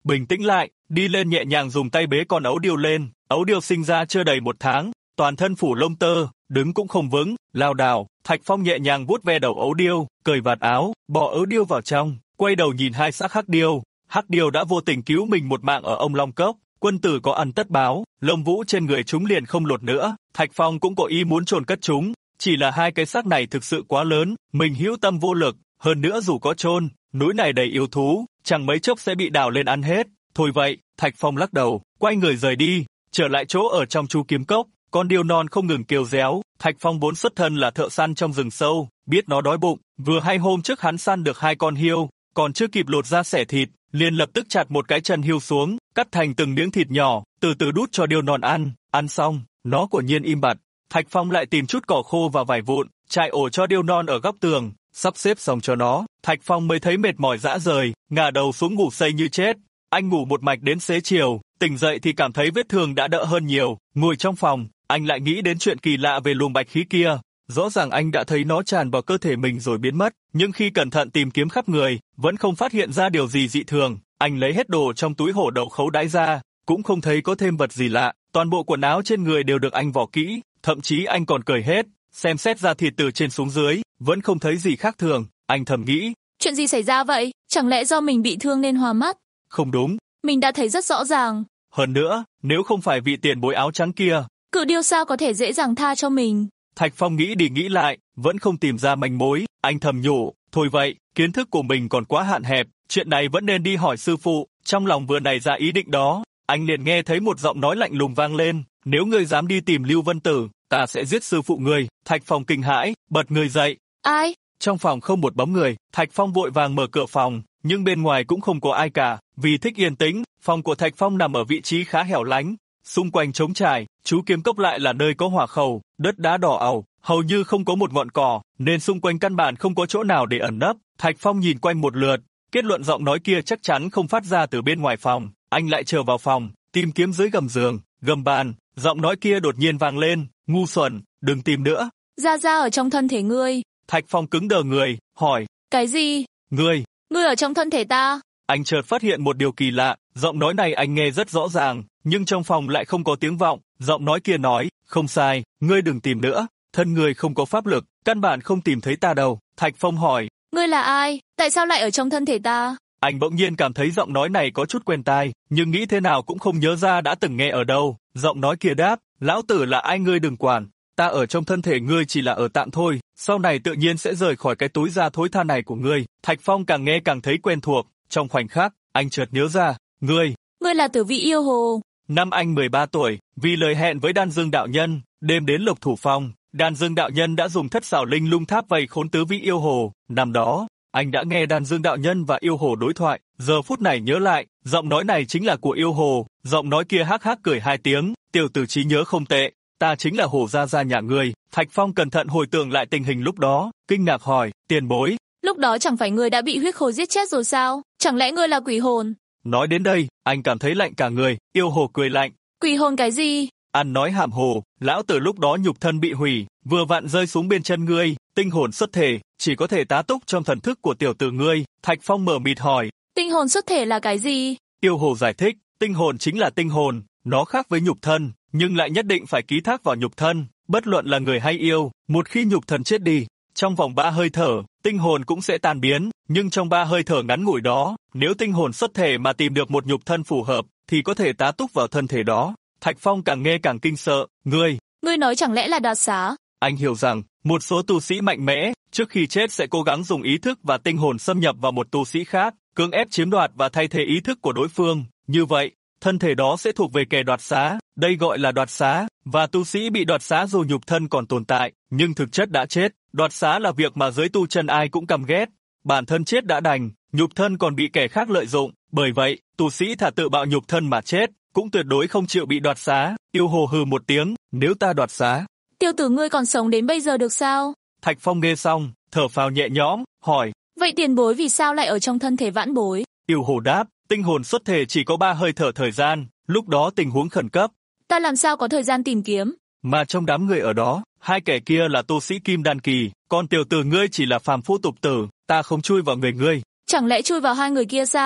Speaker 2: bình tĩnh lại, đi lên nhẹ nhàng dùng tay bế con ấu điêu lên. Ấu điêu sinh ra chưa đầy 1 tháng, toàn thân phủ lông tơ, đứng cũng không vững, lao đảo. Thạch Phong nhẹ nhàng vuốt ve đầu ấu điêu, cởi vạt áo, bỏ ấu điêu vào trong, quay đầu nhìn hai xác hắc điêu. Hắc điêu đã vô tình cứu mình một mạng ở ông Long Cốc, quân tử có ăn tất báo, lông vũ trên người chúng liền không lột nữa. Thạch Phong cũng có ý muốn chôn cất chúng, chỉ là hai cái xác này thực sự quá lớn, mình hữu tâm vô lực. Hơn nữa dù có chôn, núi này đầy yêu thú, chẳng mấy chốc sẽ bị đào lên ăn hết. Thôi vậy, Thạch Phong lắc đầu, quay người rời đi, trở lại chỗ ở trong Chu Kiếm Cốc. Con điêu non không ngừng kêu réo. Thạch Phong vốn xuất thân là thợ săn trong rừng sâu, biết nó đói bụng. Vừa hay hôm trước hắn săn được 2 con hiêu, còn chưa kịp lột ra xẻ thịt, liền lập tức chặt một cái chân hiêu xuống, cắt thành từng miếng thịt nhỏ, từ từ đút cho điêu non ăn. Ăn xong, nó quả nhiên im bặt. Thạch Phong lại tìm chút cỏ khô và vải vụn, trải ổ cho điêu non ở góc tường, sắp xếp xong cho nó. Thạch Phong mới thấy mệt mỏi rã rời, ngả đầu xuống ngủ say như chết. Anh ngủ một mạch đến xế chiều, tỉnh dậy thì cảm thấy vết thương đã đỡ hơn nhiều. Ngồi trong phòng, anh lại nghĩ đến chuyện kỳ lạ về luồng bạch khí kia. Rõ ràng anh đã thấy nó tràn vào cơ thể mình rồi biến mất, nhưng khi cẩn thận tìm kiếm khắp người, vẫn không phát hiện ra điều gì dị thường. Anh lấy hết đồ trong túi hổ đậu khấu đãi ra, cũng không thấy có thêm vật gì lạ. Toàn bộ quần áo trên người đều được anh vò kỹ, thậm chí anh còn cởi hết, xem xét da thịt từ trên xuống dưới, vẫn không thấy gì khác thường. Anh thầm nghĩ,
Speaker 3: chuyện gì xảy ra vậy? Chẳng lẽ do mình bị thương nên hoa mắt?
Speaker 2: Không đúng.
Speaker 3: Mình đã thấy rất rõ ràng.
Speaker 2: Hơn nữa, nếu không phải vị tiền bối áo trắng kia,
Speaker 3: Cự điêu sao có thể dễ dàng tha cho mình?
Speaker 2: Thạch Phong nghĩ đi nghĩ lại, vẫn không tìm ra manh mối. Anh thầm nhủ, thôi vậy, kiến thức của mình còn quá hạn hẹp, chuyện này vẫn nên đi hỏi sư phụ. Trong lòng vừa nảy ra ý định đó, anh liền nghe thấy một giọng nói lạnh lùng vang lên, nếu ngươi dám đi tìm Lưu Vân Tử, ta sẽ giết sư phụ ngươi. Thạch Phong kinh hãi, bật người dậy.
Speaker 3: Ai?
Speaker 2: Trong phòng không một bóng người, Thạch Phong vội vàng mở cửa phòng, nhưng bên ngoài cũng không có ai cả. Vì thích yên tĩnh, phòng của Thạch Phong nằm ở vị trí khá hẻo lánh, xung quanh trống trải. Chú Kiếm Cốc lại là nơi có hỏa khẩu, đất đá đỏ àu, hầu như không có một ngọn cỏ, nên xung quanh căn bản không có chỗ nào để ẩn nấp. Thạch Phong nhìn quanh một lượt, kết luận giọng nói kia chắc chắn không phát ra từ bên ngoài phòng. Anh lại trở vào phòng, tìm kiếm dưới gầm giường, gầm bàn. Giọng nói kia đột nhiên vang lên, ngu xuẩn, đừng tìm nữa.
Speaker 3: Ra ở trong thân thể ngươi.
Speaker 2: Thạch Phong cứng đờ người, hỏi,
Speaker 3: cái gì?
Speaker 2: Ngươi
Speaker 3: ở trong thân thể ta?
Speaker 2: Anh chợt phát hiện một điều kỳ lạ, giọng nói này anh nghe rất rõ ràng, nhưng trong phòng lại không có tiếng vọng. Giọng nói kia nói, không sai, ngươi đừng tìm nữa, thân ngươi không có pháp lực, căn bản không tìm thấy ta đâu. Thạch Phong hỏi,
Speaker 3: ngươi là ai? Tại sao lại ở trong thân thể ta?
Speaker 2: Anh bỗng nhiên cảm thấy giọng nói này có chút quen tai, nhưng nghĩ thế nào cũng không nhớ ra đã từng nghe ở đâu. Giọng nói kia đáp, lão tử là ai ngươi đừng quản, ta ở trong thân thể ngươi chỉ là ở tạm thôi, sau này tự nhiên sẽ rời khỏi cái túi da thối tha này của ngươi. Thạch Phong càng nghe càng thấy quen thuộc, trong khoảnh khắc, anh chợt nhớ ra, ngươi
Speaker 3: là Tử Vi Yêu Hồ.
Speaker 2: Năm anh 13 tuổi, vì lời hẹn với Đan Dương đạo nhân, đêm đến Lộc Thủ Phong, Đan Dương đạo nhân đã dùng thất xảo linh lung tháp vây khốn Tứ Vi Yêu Hồ. Năm đó, anh đã nghe Đan Dương đạo nhân và Yêu Hồ đối thoại, giờ phút này nhớ lại, giọng nói này chính là của Yêu Hồ. Giọng nói kia hắc hắc cười 2 tiếng, tiểu tử trí nhớ không tệ, ta chính là Hồ gia gia nhà ngươi. Thạch Phong cẩn thận hồi tưởng lại tình hình lúc đó, kinh ngạc hỏi, tiền bối,
Speaker 3: lúc đó chẳng phải ngươi đã bị huyết khô giết chết rồi sao? Chẳng lẽ ngươi là quỷ hồn?
Speaker 2: Nói đến đây, anh cảm thấy lạnh cả người. Yêu Hồ cười lạnh,
Speaker 3: quỷ hồn cái gì?
Speaker 2: Ăn nói hàm hồ, lão tử lúc đó nhục thân bị hủy, vừa vặn rơi xuống bên chân ngươi, tinh hồn xuất thể, chỉ có thể tá túc trong thần thức của tiểu tử ngươi. Thạch Phong mờ mịt hỏi,
Speaker 3: tinh hồn xuất thể là cái gì?
Speaker 2: Yêu Hồ giải thích, tinh hồn chính là tinh hồn, nó khác với nhục thân, nhưng lại nhất định phải ký thác vào nhục thân, bất luận là người hay yêu, một khi nhục thân chết đi, trong vòng 3 hơi thở, tinh hồn cũng sẽ tan biến, nhưng trong 3 hơi thở ngắn ngủi đó, nếu tinh hồn xuất thể mà tìm được một nhục thân phù hợp, thì có thể tá túc vào thân thể đó. Thạch Phong càng nghe càng kinh sợ, ngươi
Speaker 3: nói chẳng lẽ là đoạt xá?
Speaker 2: Anh hiểu rằng, một số tu sĩ mạnh mẽ, trước khi chết sẽ cố gắng dùng ý thức và tinh hồn xâm nhập vào một tu sĩ khác, cưỡng ép chiếm đoạt và thay thế ý thức của đối phương. Như vậy, thân thể đó sẽ thuộc về kẻ đoạt xá, đây gọi là đoạt xá, và tu sĩ bị đoạt xá dù nhục thân còn tồn tại, nhưng thực chất đã chết. Đoạt xá là việc mà giới tu chân ai cũng căm ghét, bản thân chết đã đành, nhục thân còn bị kẻ khác lợi dụng, bởi vậy, tu sĩ thà tự bạo nhục thân mà chết, cũng tuyệt đối không chịu bị đoạt xá. Yêu Hồ hừ một tiếng, nếu ta đoạt xá,
Speaker 3: tiêu tử ngươi còn sống đến bây giờ được sao?
Speaker 2: Thạch Phong nghe xong, thở phào nhẹ nhõm, hỏi,
Speaker 3: vậy tiền bối vì sao lại ở trong thân thể vãn bối?
Speaker 2: Yêu Hồ đáp, tinh hồn xuất thể chỉ có 3 hơi thở thời gian, lúc đó tình huống khẩn cấp.
Speaker 3: Ta làm sao có thời gian tìm kiếm?
Speaker 2: Mà trong đám người ở đó, 2 kẻ kia là tu sĩ Kim Đan Kỳ, còn tiểu tử ngươi chỉ là phàm phu tục tử, ta không chui vào người ngươi.
Speaker 3: Chẳng lẽ chui vào 2 người kia sao?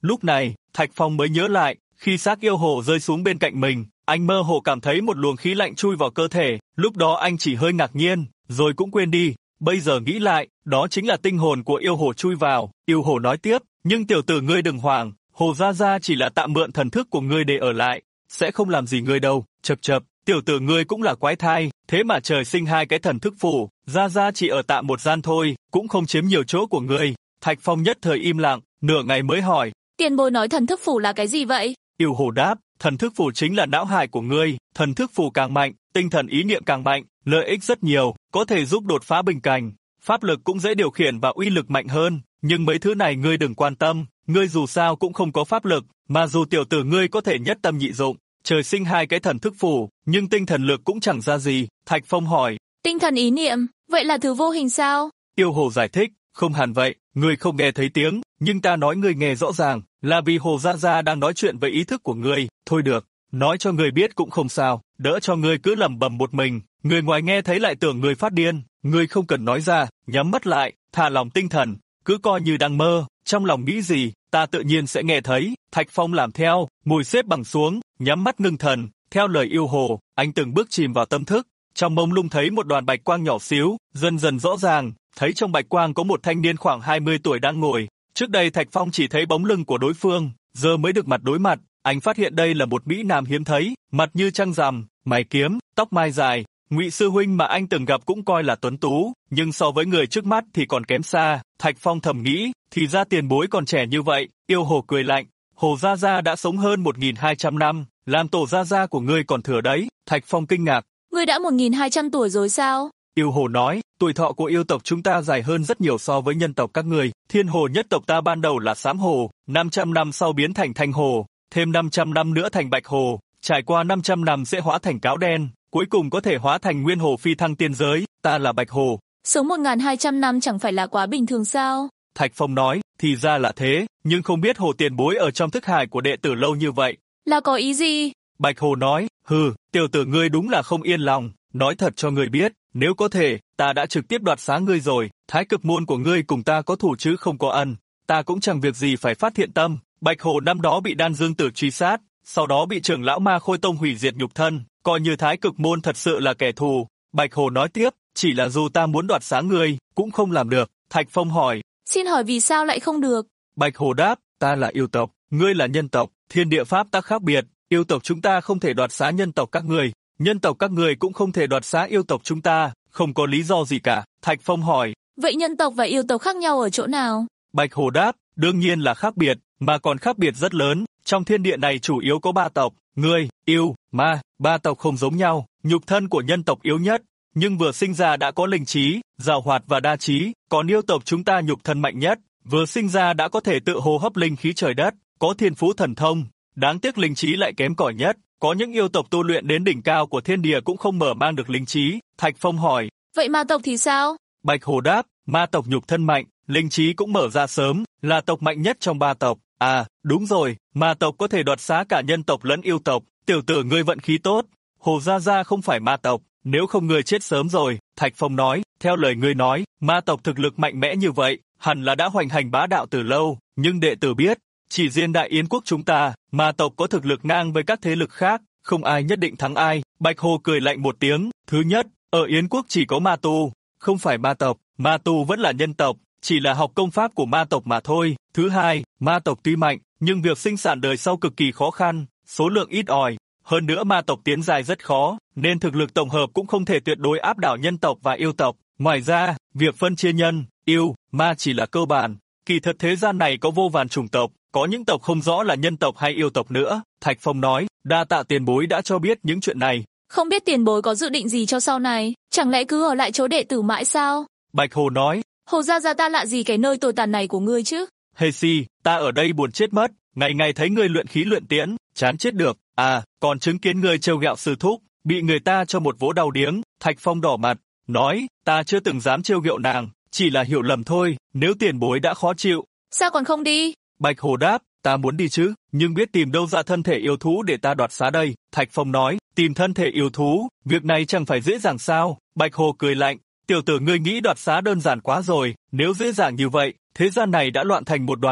Speaker 2: Lúc này, Thạch Phong mới nhớ lại, khi xác yêu hồ rơi xuống bên cạnh mình, anh mơ hồ cảm thấy một luồng khí lạnh chui vào cơ thể, lúc đó anh chỉ hơi ngạc nhiên, rồi cũng quên đi. Bây giờ nghĩ lại, đó chính là tinh hồn của yêu hồ chui vào. Yêu hồ nói tiếp, nhưng tiểu tử ngươi đừng hoảng, Hồ Gia Gia chỉ là tạm mượn thần thức của ngươi để ở lại, sẽ không làm gì ngươi đâu. Chập chập, tiểu tử ngươi cũng là quái thai, thế mà trời sinh hai cái thần thức phủ, Gia Gia chỉ ở tạm một gian thôi, cũng không chiếm nhiều chỗ của ngươi. Thạch Phong nhất thời im lặng, nửa ngày mới hỏi.
Speaker 3: Tiền bối nói thần thức phủ là cái gì vậy?
Speaker 2: Yêu hồ đáp, thần thức phủ chính là não hải của ngươi, thần thức phủ càng mạnh, tinh thần ý niệm càng mạnh, lợi ích rất nhiều, có thể giúp đột phá bình cảnh, pháp lực cũng dễ điều khiển và uy lực mạnh hơn, nhưng mấy thứ này ngươi đừng quan tâm, ngươi dù sao cũng không có pháp lực, mà dù tiểu tử ngươi có thể nhất tâm nhị dụng, trời sinh hai cái thần thức phủ, nhưng tinh thần lực cũng chẳng ra gì. Thạch Phong hỏi,
Speaker 3: tinh thần ý niệm, vậy là thứ vô hình sao?
Speaker 2: Yêu hồ giải thích, không hẳn vậy, ngươi không nghe thấy tiếng, nhưng ta nói ngươi nghe rõ ràng, là vì Hồ Gia Gia đang nói chuyện với ý thức của ngươi. Thôi được, nói cho ngươi biết cũng không sao, đỡ cho ngươi cứ lẩm bẩm một mình, người ngoài nghe thấy lại tưởng ngươi phát điên, ngươi không cần nói ra, nhắm mắt lại, thả lòng tinh thần, cứ coi như đang mơ, trong lòng nghĩ gì, ta tự nhiên sẽ nghe thấy. Thạch Phong làm theo, ngồi xếp bằng xuống, nhắm mắt ngưng thần, theo lời yêu hồ, anh từng bước chìm vào tâm thức, trong mông lung thấy một đoàn bạch quang nhỏ xíu, dần dần rõ ràng, thấy trong bạch quang có một thanh niên khoảng 20 tuổi đang ngồi. Trước đây Thạch Phong chỉ thấy bóng lưng của đối phương, giờ mới được mặt đối mặt, anh phát hiện đây là một mỹ nam hiếm thấy, mặt như trăng rằm, mày kiếm, tóc mai dài. Ngụy sư huynh mà anh từng gặp cũng coi là tuấn tú, nhưng so với người trước mắt thì còn kém xa. Thạch Phong thầm nghĩ, thì ra tiền bối còn trẻ như vậy. Yêu hồ cười lạnh, Hồ Gia Gia đã sống hơn 1.200 năm, làm tổ Gia Gia của ngươi còn thừa đấy. Thạch Phong kinh ngạc,
Speaker 3: ngươi đã 1.200 tuổi rồi sao?
Speaker 2: Yêu hồ nói, tuổi thọ của yêu tộc chúng ta dài hơn rất nhiều so với nhân tộc các ngươi. Thiên hồ nhất tộc ta ban đầu là xám hồ, 500 năm sau biến thành thanh hồ, thêm 500 năm nữa thành bạch hồ, trải qua 500 năm sẽ hóa thành cáo đen, cuối cùng có thể hóa thành nguyên hồ phi thăng tiên giới. Ta là bạch hồ.
Speaker 3: Sống 1.200 năm chẳng phải là quá bình thường sao?
Speaker 2: Thạch Phong nói, thì ra là thế, nhưng không biết hồ tiền bối ở trong thức hải của đệ tử lâu như vậy.
Speaker 3: Là có ý gì?
Speaker 2: Bạch hồ nói, tiểu tử ngươi đúng là không yên lòng, nói thật cho ngươi biết, nếu có thể, ta đã trực tiếp đoạt xá ngươi rồi, thái cực môn của ngươi cùng ta có thù chứ không có ân, ta cũng chẳng việc gì phải phát thiện tâm. Bạch hồ năm đó bị Đan Dương Tử truy sát, sau đó bị trưởng lão Ma Khôi Tông hủy diệt nhục thân, coi như thái cực môn thật sự là kẻ thù. Bạch hồ nói tiếp, chỉ là dù ta muốn đoạt xá ngươi, cũng không làm được. Thạch Phong hỏi,
Speaker 3: xin hỏi vì sao lại không được?
Speaker 2: Bạch hồ đáp, ta là yêu tộc, ngươi là nhân tộc, thiên địa pháp tắc khác biệt, yêu tộc chúng ta không thể đoạt xá nhân tộc các ngươi, nhân tộc các ngươi cũng không thể đoạt xá yêu tộc chúng ta, không có lý do gì cả. Thạch Phong hỏi,
Speaker 3: vậy nhân tộc và yêu tộc khác nhau ở chỗ nào?
Speaker 2: Bạch hồ đáp, đương nhiên là khác biệt, mà còn khác biệt rất lớn, trong thiên địa này chủ yếu có 3 tộc, ngươi, yêu, ma, 3 tộc không giống nhau, nhục thân của nhân tộc yếu nhất, nhưng vừa sinh ra đã có linh trí, giàu hoạt và đa trí, còn yêu tộc chúng ta nhục thân mạnh nhất, vừa sinh ra đã có thể tự hô hấp linh khí trời đất, có thiên phú thần thông, đáng tiếc linh trí lại kém cỏi nhất, có những yêu tộc tu luyện đến đỉnh cao của thiên địa cũng không mở mang được linh trí. Thạch Phong hỏi, vậy
Speaker 3: ma tộc thì sao?
Speaker 2: Bạch hồ đáp, ma tộc nhục thân mạnh, linh trí cũng mở ra sớm, là tộc mạnh nhất trong 3 tộc. À, đúng rồi, ma tộc có thể đoạt xá cả nhân tộc lẫn yêu tộc, tiểu tử ngươi vận khí tốt, Hồ Gia Gia không phải ma tộc, nếu không ngươi chết sớm rồi. Thạch Phong nói, theo lời ngươi nói, ma tộc thực lực mạnh mẽ như vậy, hẳn là đã hoành hành bá đạo từ lâu, nhưng đệ tử biết, chỉ riêng Đại Yến quốc chúng ta, ma tộc có thực lực ngang với các thế lực khác, không ai nhất định thắng ai. Bạch hồ cười lạnh một tiếng, thứ nhất, ở Yến quốc chỉ có ma tu, không phải ma tu vẫn là nhân tộc, chỉ là học công pháp của ma tộc mà thôi. Thứ hai, ma tộc tuy mạnh, nhưng việc sinh sản đời sau cực kỳ khó khăn, số lượng ít ỏi, hơn nữa ma tộc tiến dài rất khó, nên thực lực tổng hợp cũng không thể tuyệt đối áp đảo nhân tộc và yêu tộc. Ngoài ra, việc phân chia nhân, yêu, ma chỉ là cơ bản, kỳ thật thế gian này có vô vàn chủng tộc, có những tộc không rõ là nhân tộc hay yêu tộc nữa. Thạch Phong nói, đa tạ tiền bối đã cho biết những chuyện này.
Speaker 3: Không biết tiền bối có dự định gì cho sau này, chẳng lẽ cứ ở lại chỗ đệ tử mãi sao?
Speaker 2: Bạch hồ nói,
Speaker 3: Hồ Gia Gia ta lạ gì cái nơi tồi tàn này của ngươi chứ?
Speaker 2: Hê si, ta ở đây buồn chết mất, ngày ngày thấy ngươi luyện khí luyện tiễn, chán chết được. À, còn chứng kiến ngươi trêu ghẹo sư thúc, bị người ta cho một vố đau điếng. Thạch Phong đỏ mặt, nói, ta chưa từng dám trêu ghẹo nàng, chỉ là hiểu lầm thôi, nếu tiền bối đã khó chịu.
Speaker 3: Sao còn không đi?
Speaker 2: Bạch hồ đáp, ta muốn đi chứ, nhưng biết tìm đâu ra thân thể yêu thú để ta đoạt xá đây. Thạch Phong nói, tìm thân thể yêu thú, việc này chẳng phải dễ dàng sao? Bạch hồ cười lạnh, tiểu tử ngươi nghĩ đoạt xá đơn giản quá rồi, nếu dễ dàng như vậy, thế gian này đã loạn thành một đoàn rồi.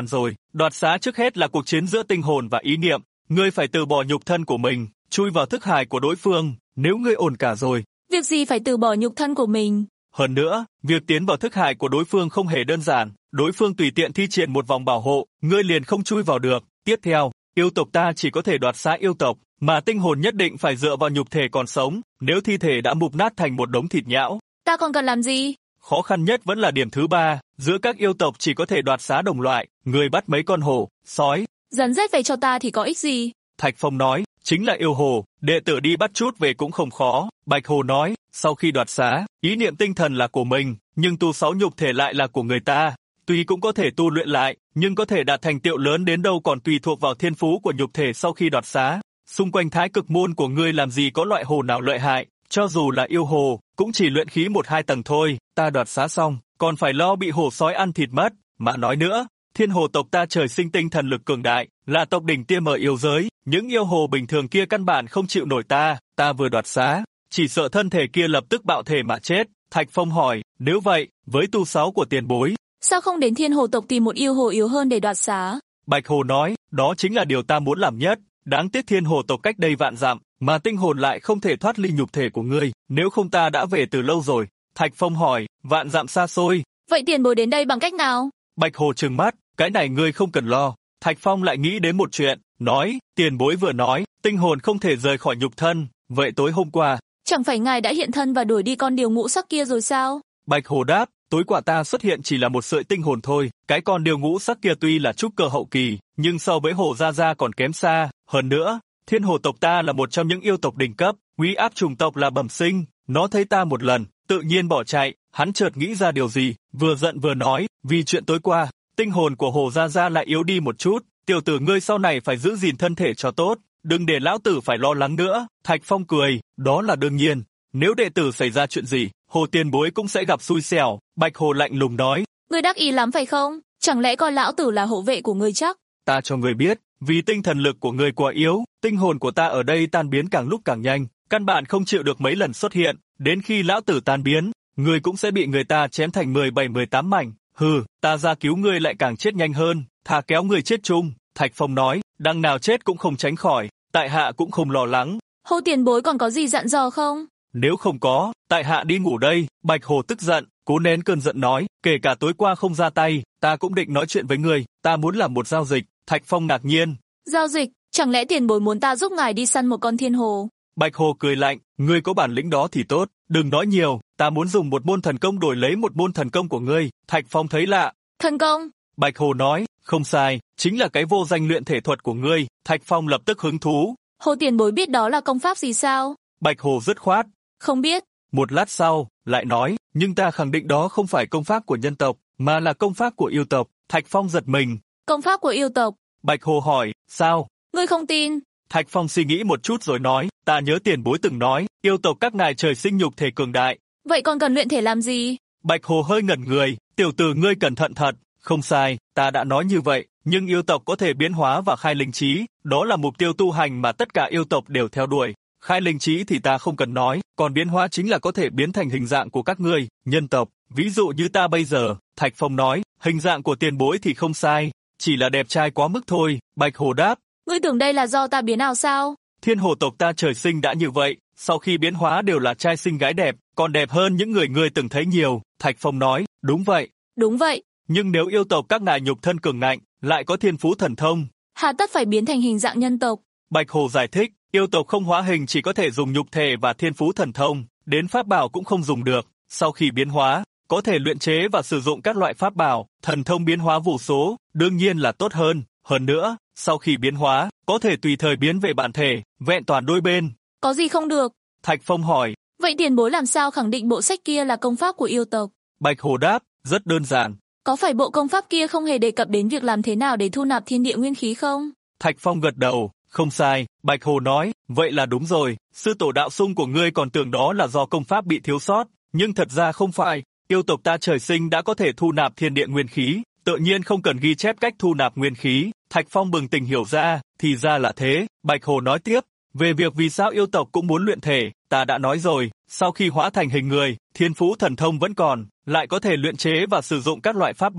Speaker 2: Đoạt xá trước hết là cuộc chiến giữa tinh hồn và ý niệm. Ngươi phải từ bỏ nhục thân của mình, chui vào thức hải của đối phương. Nếu ngươi ổn cả rồi,
Speaker 3: Việc gì phải từ bỏ nhục thân của mình?
Speaker 2: hơn nữa, việc tiến vào thức hải của đối phương không hề đơn giản. Đối phương tùy tiện thi triển một vòng bảo hộ, ngươi liền không chui vào được. Tiếp theo, yêu tộc ta chỉ có thể đoạt xá yêu tộc, mà tinh hồn nhất định phải dựa vào nhục thể còn sống. Nếu thi thể đã mục nát thành một đống thịt nhão,
Speaker 3: Ta còn cần làm gì?
Speaker 2: khó khăn nhất vẫn là điểm thứ ba. Giữa các yêu tộc chỉ có thể đoạt xá đồng loại. Ngươi bắt mấy con hổ, sói.
Speaker 3: Rắn rết về cho ta thì có ích gì?
Speaker 2: Thạch Phong nói, chính là yêu hồ, đệ tử đi bắt chút về cũng không khó. Bạch Hồ nói, sau khi đoạt xá, ý niệm tinh thần là của mình, nhưng tu 6 nhục thể lại là của người ta. Tuy cũng có thể tu luyện lại, nhưng có thể đạt thành tựu lớn đến đâu còn tùy thuộc vào thiên phú của nhục thể sau khi đoạt xá. Xung quanh thái cực môn của ngươi làm gì có loại hồ nào lợi hại, cho dù là yêu hồ, cũng chỉ luyện khí 1-2 tầng thôi. Ta đoạt xá xong, còn phải lo bị hổ sói ăn thịt mất. Mà nói nữa, thiên hồ tộc ta trời sinh tinh thần lực cường đại, là tộc đỉnh tiêm ở yêu giới, những yêu hồ bình thường kia căn bản không chịu nổi ta vừa đoạt xá, chỉ sợ thân thể kia lập tức bạo thể mà chết. Thạch Phong hỏi, nếu vậy, với tu 6 của tiền bối,
Speaker 3: Sao không đến thiên hồ tộc tìm một yêu hồ yếu hơn để đoạt xá?
Speaker 2: Bạch Hồ nói, đó chính là điều ta muốn làm nhất. Đáng tiếc thiên hồ tộc cách đây vạn dặm, mà tinh hồn lại không thể thoát ly nhục thể của ngươi, nếu không ta đã về từ lâu rồi. Thạch Phong hỏi, vạn dặm xa xôi.
Speaker 3: Vậy tiền bối đến đây bằng cách nào?
Speaker 2: Bạch Hồ trừng mắt, cái này ngươi không cần lo. Thạch Phong lại nghĩ đến một chuyện, nói, tiền bối vừa nói, tinh hồn không thể rời khỏi nhục thân, vậy tối hôm qua,
Speaker 3: Chẳng phải ngài đã hiện thân và đuổi đi con điều ngũ sắc kia rồi sao?
Speaker 2: Bạch Hồ đáp, tối qua ta xuất hiện chỉ là một sợi tinh hồn thôi, cái con điều ngũ sắc kia tuy là trúc cơ hậu kỳ, nhưng so với Hồ Gia Gia còn kém xa. Hơn nữa, thiên hồ tộc ta là một trong những yêu tộc đỉnh cấp, uy áp chủng tộc là bẩm sinh, nó thấy ta một lần, tự nhiên bỏ chạy. Hắn chợt nghĩ ra điều gì, vừa giận vừa nói, vì chuyện tối qua, tinh hồn của Hồ Gia Gia lại yếu đi một chút, tiểu tử ngươi sau này phải giữ gìn thân thể cho tốt, đừng để lão tử phải lo lắng nữa. Thạch Phong cười, đó là đương nhiên, nếu đệ tử xảy ra chuyện gì, Hồ tiền bối cũng sẽ gặp xui xẻo. Bạch Hồ lạnh lùng nói,
Speaker 3: Ngươi đắc ý lắm phải không? Chẳng lẽ coi lão tử là hộ vệ của ngươi chắc?
Speaker 2: ta cho ngươi biết, vì tinh thần lực của ngươi quá yếu, tinh hồn của ta ở đây tan biến càng lúc càng nhanh, căn bản không chịu được mấy lần xuất hiện, đến khi lão tử tan biến, ngươi cũng sẽ bị người ta chém thành 17-18 mảnh. Hừ, ta ra cứu ngươi lại càng chết nhanh hơn, thà kéo ngươi chết chung. Thạch Phong nói, đằng nào chết cũng không tránh khỏi, tại hạ cũng không lo lắng.
Speaker 3: Hồ tiền bối còn có gì dặn dò không?
Speaker 2: Nếu không có, tại hạ đi ngủ đây. Bạch Hồ tức giận, cố nén cơn giận nói, kể cả tối qua không ra tay, ta cũng định nói chuyện với ngươi, ta muốn làm một giao dịch. Thạch Phong ngạc nhiên.
Speaker 3: Giao dịch? Chẳng lẽ tiền bối muốn ta giúp ngài đi săn một con thiên hồ?
Speaker 2: Bạch Hồ cười lạnh, ngươi có bản lĩnh đó thì tốt, đừng nói nhiều, ta muốn dùng một môn thần công đổi lấy một môn thần công của ngươi. Thạch Phong thấy lạ.
Speaker 3: Thần công?
Speaker 2: Bạch Hồ nói, không sai, chính là cái vô danh luyện thể thuật của ngươi. Thạch Phong lập tức hứng thú.
Speaker 3: Hồ tiền bối biết đó là công pháp gì sao?
Speaker 2: Bạch Hồ dứt khoát.
Speaker 3: Không biết.
Speaker 2: Một lát sau, lại nói, nhưng ta khẳng định đó không phải công pháp của nhân tộc, mà là công pháp của yêu tộc. Thạch Phong giật mình.
Speaker 3: Công pháp của yêu tộc?
Speaker 2: Bạch Hồ hỏi, sao?
Speaker 3: Ngươi không tin?
Speaker 2: Thạch Phong suy nghĩ một chút rồi nói, ta nhớ tiền bối từng nói, yêu tộc các ngài trời sinh nhục thể cường đại.
Speaker 3: Vậy còn cần luyện thể làm gì?
Speaker 2: Bạch Hồ hơi ngẩn người, tiểu tử ngươi cẩn thận thật. Không sai, ta đã nói như vậy, nhưng yêu tộc có thể biến hóa và khai linh trí, đó là mục tiêu tu hành mà tất cả yêu tộc đều theo đuổi. Khai linh trí thì ta không cần nói, còn biến hóa chính là có thể biến thành hình dạng của các ngươi, nhân tộc, ví dụ như ta bây giờ. Thạch Phong nói, hình dạng của tiền bối thì không sai, chỉ là đẹp trai quá mức thôi. Bạch Hồ đáp,
Speaker 3: Ngươi tưởng đây là do ta biến ảo sao?
Speaker 2: thiên hồ tộc ta trời sinh đã như vậy, sau khi biến hóa đều là trai xinh gái đẹp, còn đẹp hơn những người ngươi từng thấy nhiều. Thạch Phong nói, đúng vậy.
Speaker 3: Đúng vậy.
Speaker 2: Nhưng nếu yêu tộc các ngài nhục thân cường ngạnh, lại có thiên phú thần thông,
Speaker 3: hà tất phải biến thành hình dạng nhân tộc?
Speaker 2: Bạch Hồ giải thích, yêu tộc không hóa hình chỉ có thể dùng nhục thể và thiên phú thần thông, đến pháp bảo cũng không dùng được. Sau khi biến hóa, có thể luyện chế và sử dụng các loại pháp bảo, thần thông biến hóa vô số, đương nhiên là tốt hơn. Hơn nữa, sau khi biến hóa, có thể tùy thời biến về bản thể, vẹn toàn đôi bên.
Speaker 3: Có gì không được?
Speaker 2: Thạch Phong hỏi.
Speaker 3: Vậy tiền bối làm sao khẳng định bộ sách kia là công pháp của yêu tộc?
Speaker 2: Bạch Hồ đáp, rất đơn giản.
Speaker 3: Có phải bộ công pháp kia không hề đề cập đến việc làm thế nào để thu nạp thiên địa nguyên khí không?
Speaker 2: Thạch Phong gật đầu, không sai. Bạch Hồ nói, vậy là đúng rồi, sư tổ đạo sung của ngươi còn tưởng đó là do công pháp bị thiếu sót, nhưng thật ra không phải. Yêu tộc ta trời sinh đã có thể thu nạp thiên địa nguyên khí, tự nhiên không cần ghi chép cách thu nạp nguyên khí. Thạch Phong bừng tỉnh hiểu ra, thì ra là thế. Bạch Hồ nói tiếp, về việc vì sao yêu tộc cũng muốn luyện thể, ta đã nói rồi, sau khi hóa thành hình người, thiên phú thần thông vẫn còn, lại có thể luyện chế và sử dụng các loại pháp bảo.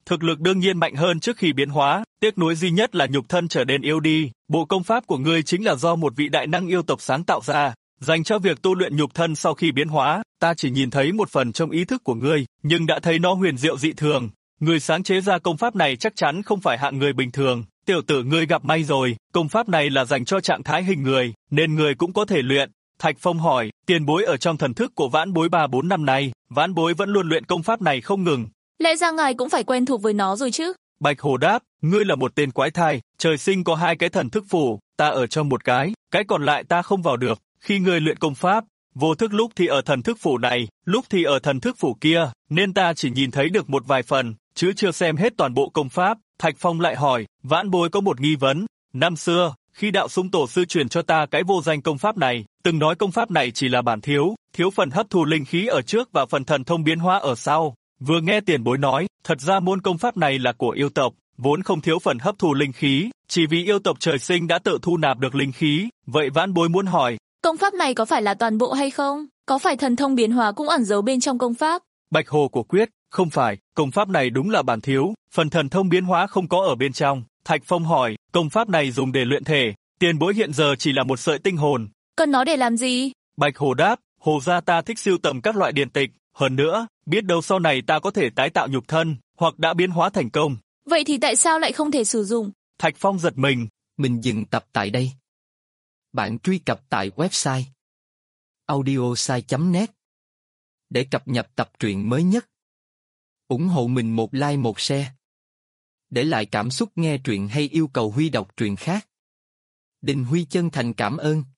Speaker 2: thực lực đương nhiên mạnh hơn trước khi biến hóa, tiếc nuối duy nhất là nhục thân trở nên yếu đi. Bộ công pháp của ngươi chính là do một vị đại năng yêu tộc sáng tạo ra, dành cho việc tu luyện nhục thân sau khi biến hóa. Ta chỉ nhìn thấy một phần trong ý thức của ngươi, nhưng đã thấy nó huyền diệu dị thường. Người sáng chế ra công pháp này chắc chắn không phải hạng người bình thường. Tiểu tử ngươi gặp may rồi, công pháp này là dành cho trạng thái hình người, nên người cũng có thể luyện. Thạch Phong hỏi, tiền bối ở trong thần thức của vãn bối 3-4 năm nay, vãn bối vẫn luôn luyện công pháp này không ngừng.
Speaker 3: Lẽ ra ngài cũng phải quen thuộc với nó rồi chứ?
Speaker 2: Bạch Hổ đáp, ngươi là một tên quái thai, trời sinh có 2 cái thần thức phủ, ta ở trong một cái còn lại ta không vào được. Khi ngươi luyện công pháp, vô thức lúc thì ở thần thức phủ này, lúc thì ở thần thức phủ kia, nên ta chỉ nhìn thấy được một vài phần, chứ chưa xem hết toàn bộ công pháp. Thạch Phong lại hỏi, vãn bối có một nghi vấn. Năm xưa, khi đạo sung tổ sư truyền cho ta cái vô danh công pháp này, từng nói công pháp này chỉ là bản thiếu phần hấp thu linh khí ở trước và phần thần thông biến hóa ở sau. Vừa nghe tiền bối nói, thật ra môn công pháp này là của yêu tộc, vốn không thiếu phần hấp thu linh khí, chỉ vì yêu tộc trời sinh đã tự thu nạp được linh khí. Vậy vãn bối muốn hỏi,
Speaker 3: công pháp này có phải là toàn bộ hay không? Có phải thần thông biến hóa cũng ẩn giấu bên trong công pháp?
Speaker 2: Bạch Hồ của quyết, không phải, công pháp này đúng là bản thiếu, phần thần thông biến hóa không có ở bên trong. Thạch Phong hỏi, công pháp này dùng để luyện thể, tiền bối hiện giờ chỉ là một sợi tinh hồn.
Speaker 3: Cần nó để làm gì?
Speaker 2: Bạch Hồ đáp, Hồ gia ta thích sưu tầm các loại điển tịch, hơn nữa, biết đâu sau này ta có thể tái tạo nhục thân, hoặc đã biến hóa thành công.
Speaker 3: Vậy thì tại sao lại không thể sử dụng?
Speaker 2: Thạch Phong giật mình.
Speaker 1: Mình dừng tập tại đây. Bạn truy cập tại website audiosai.net để cập nhật tập truyện mới nhất. Ủng hộ mình một like một share. Để lại cảm xúc nghe truyện hay yêu cầu Huy đọc truyện khác. Đình Huy chân thành cảm ơn.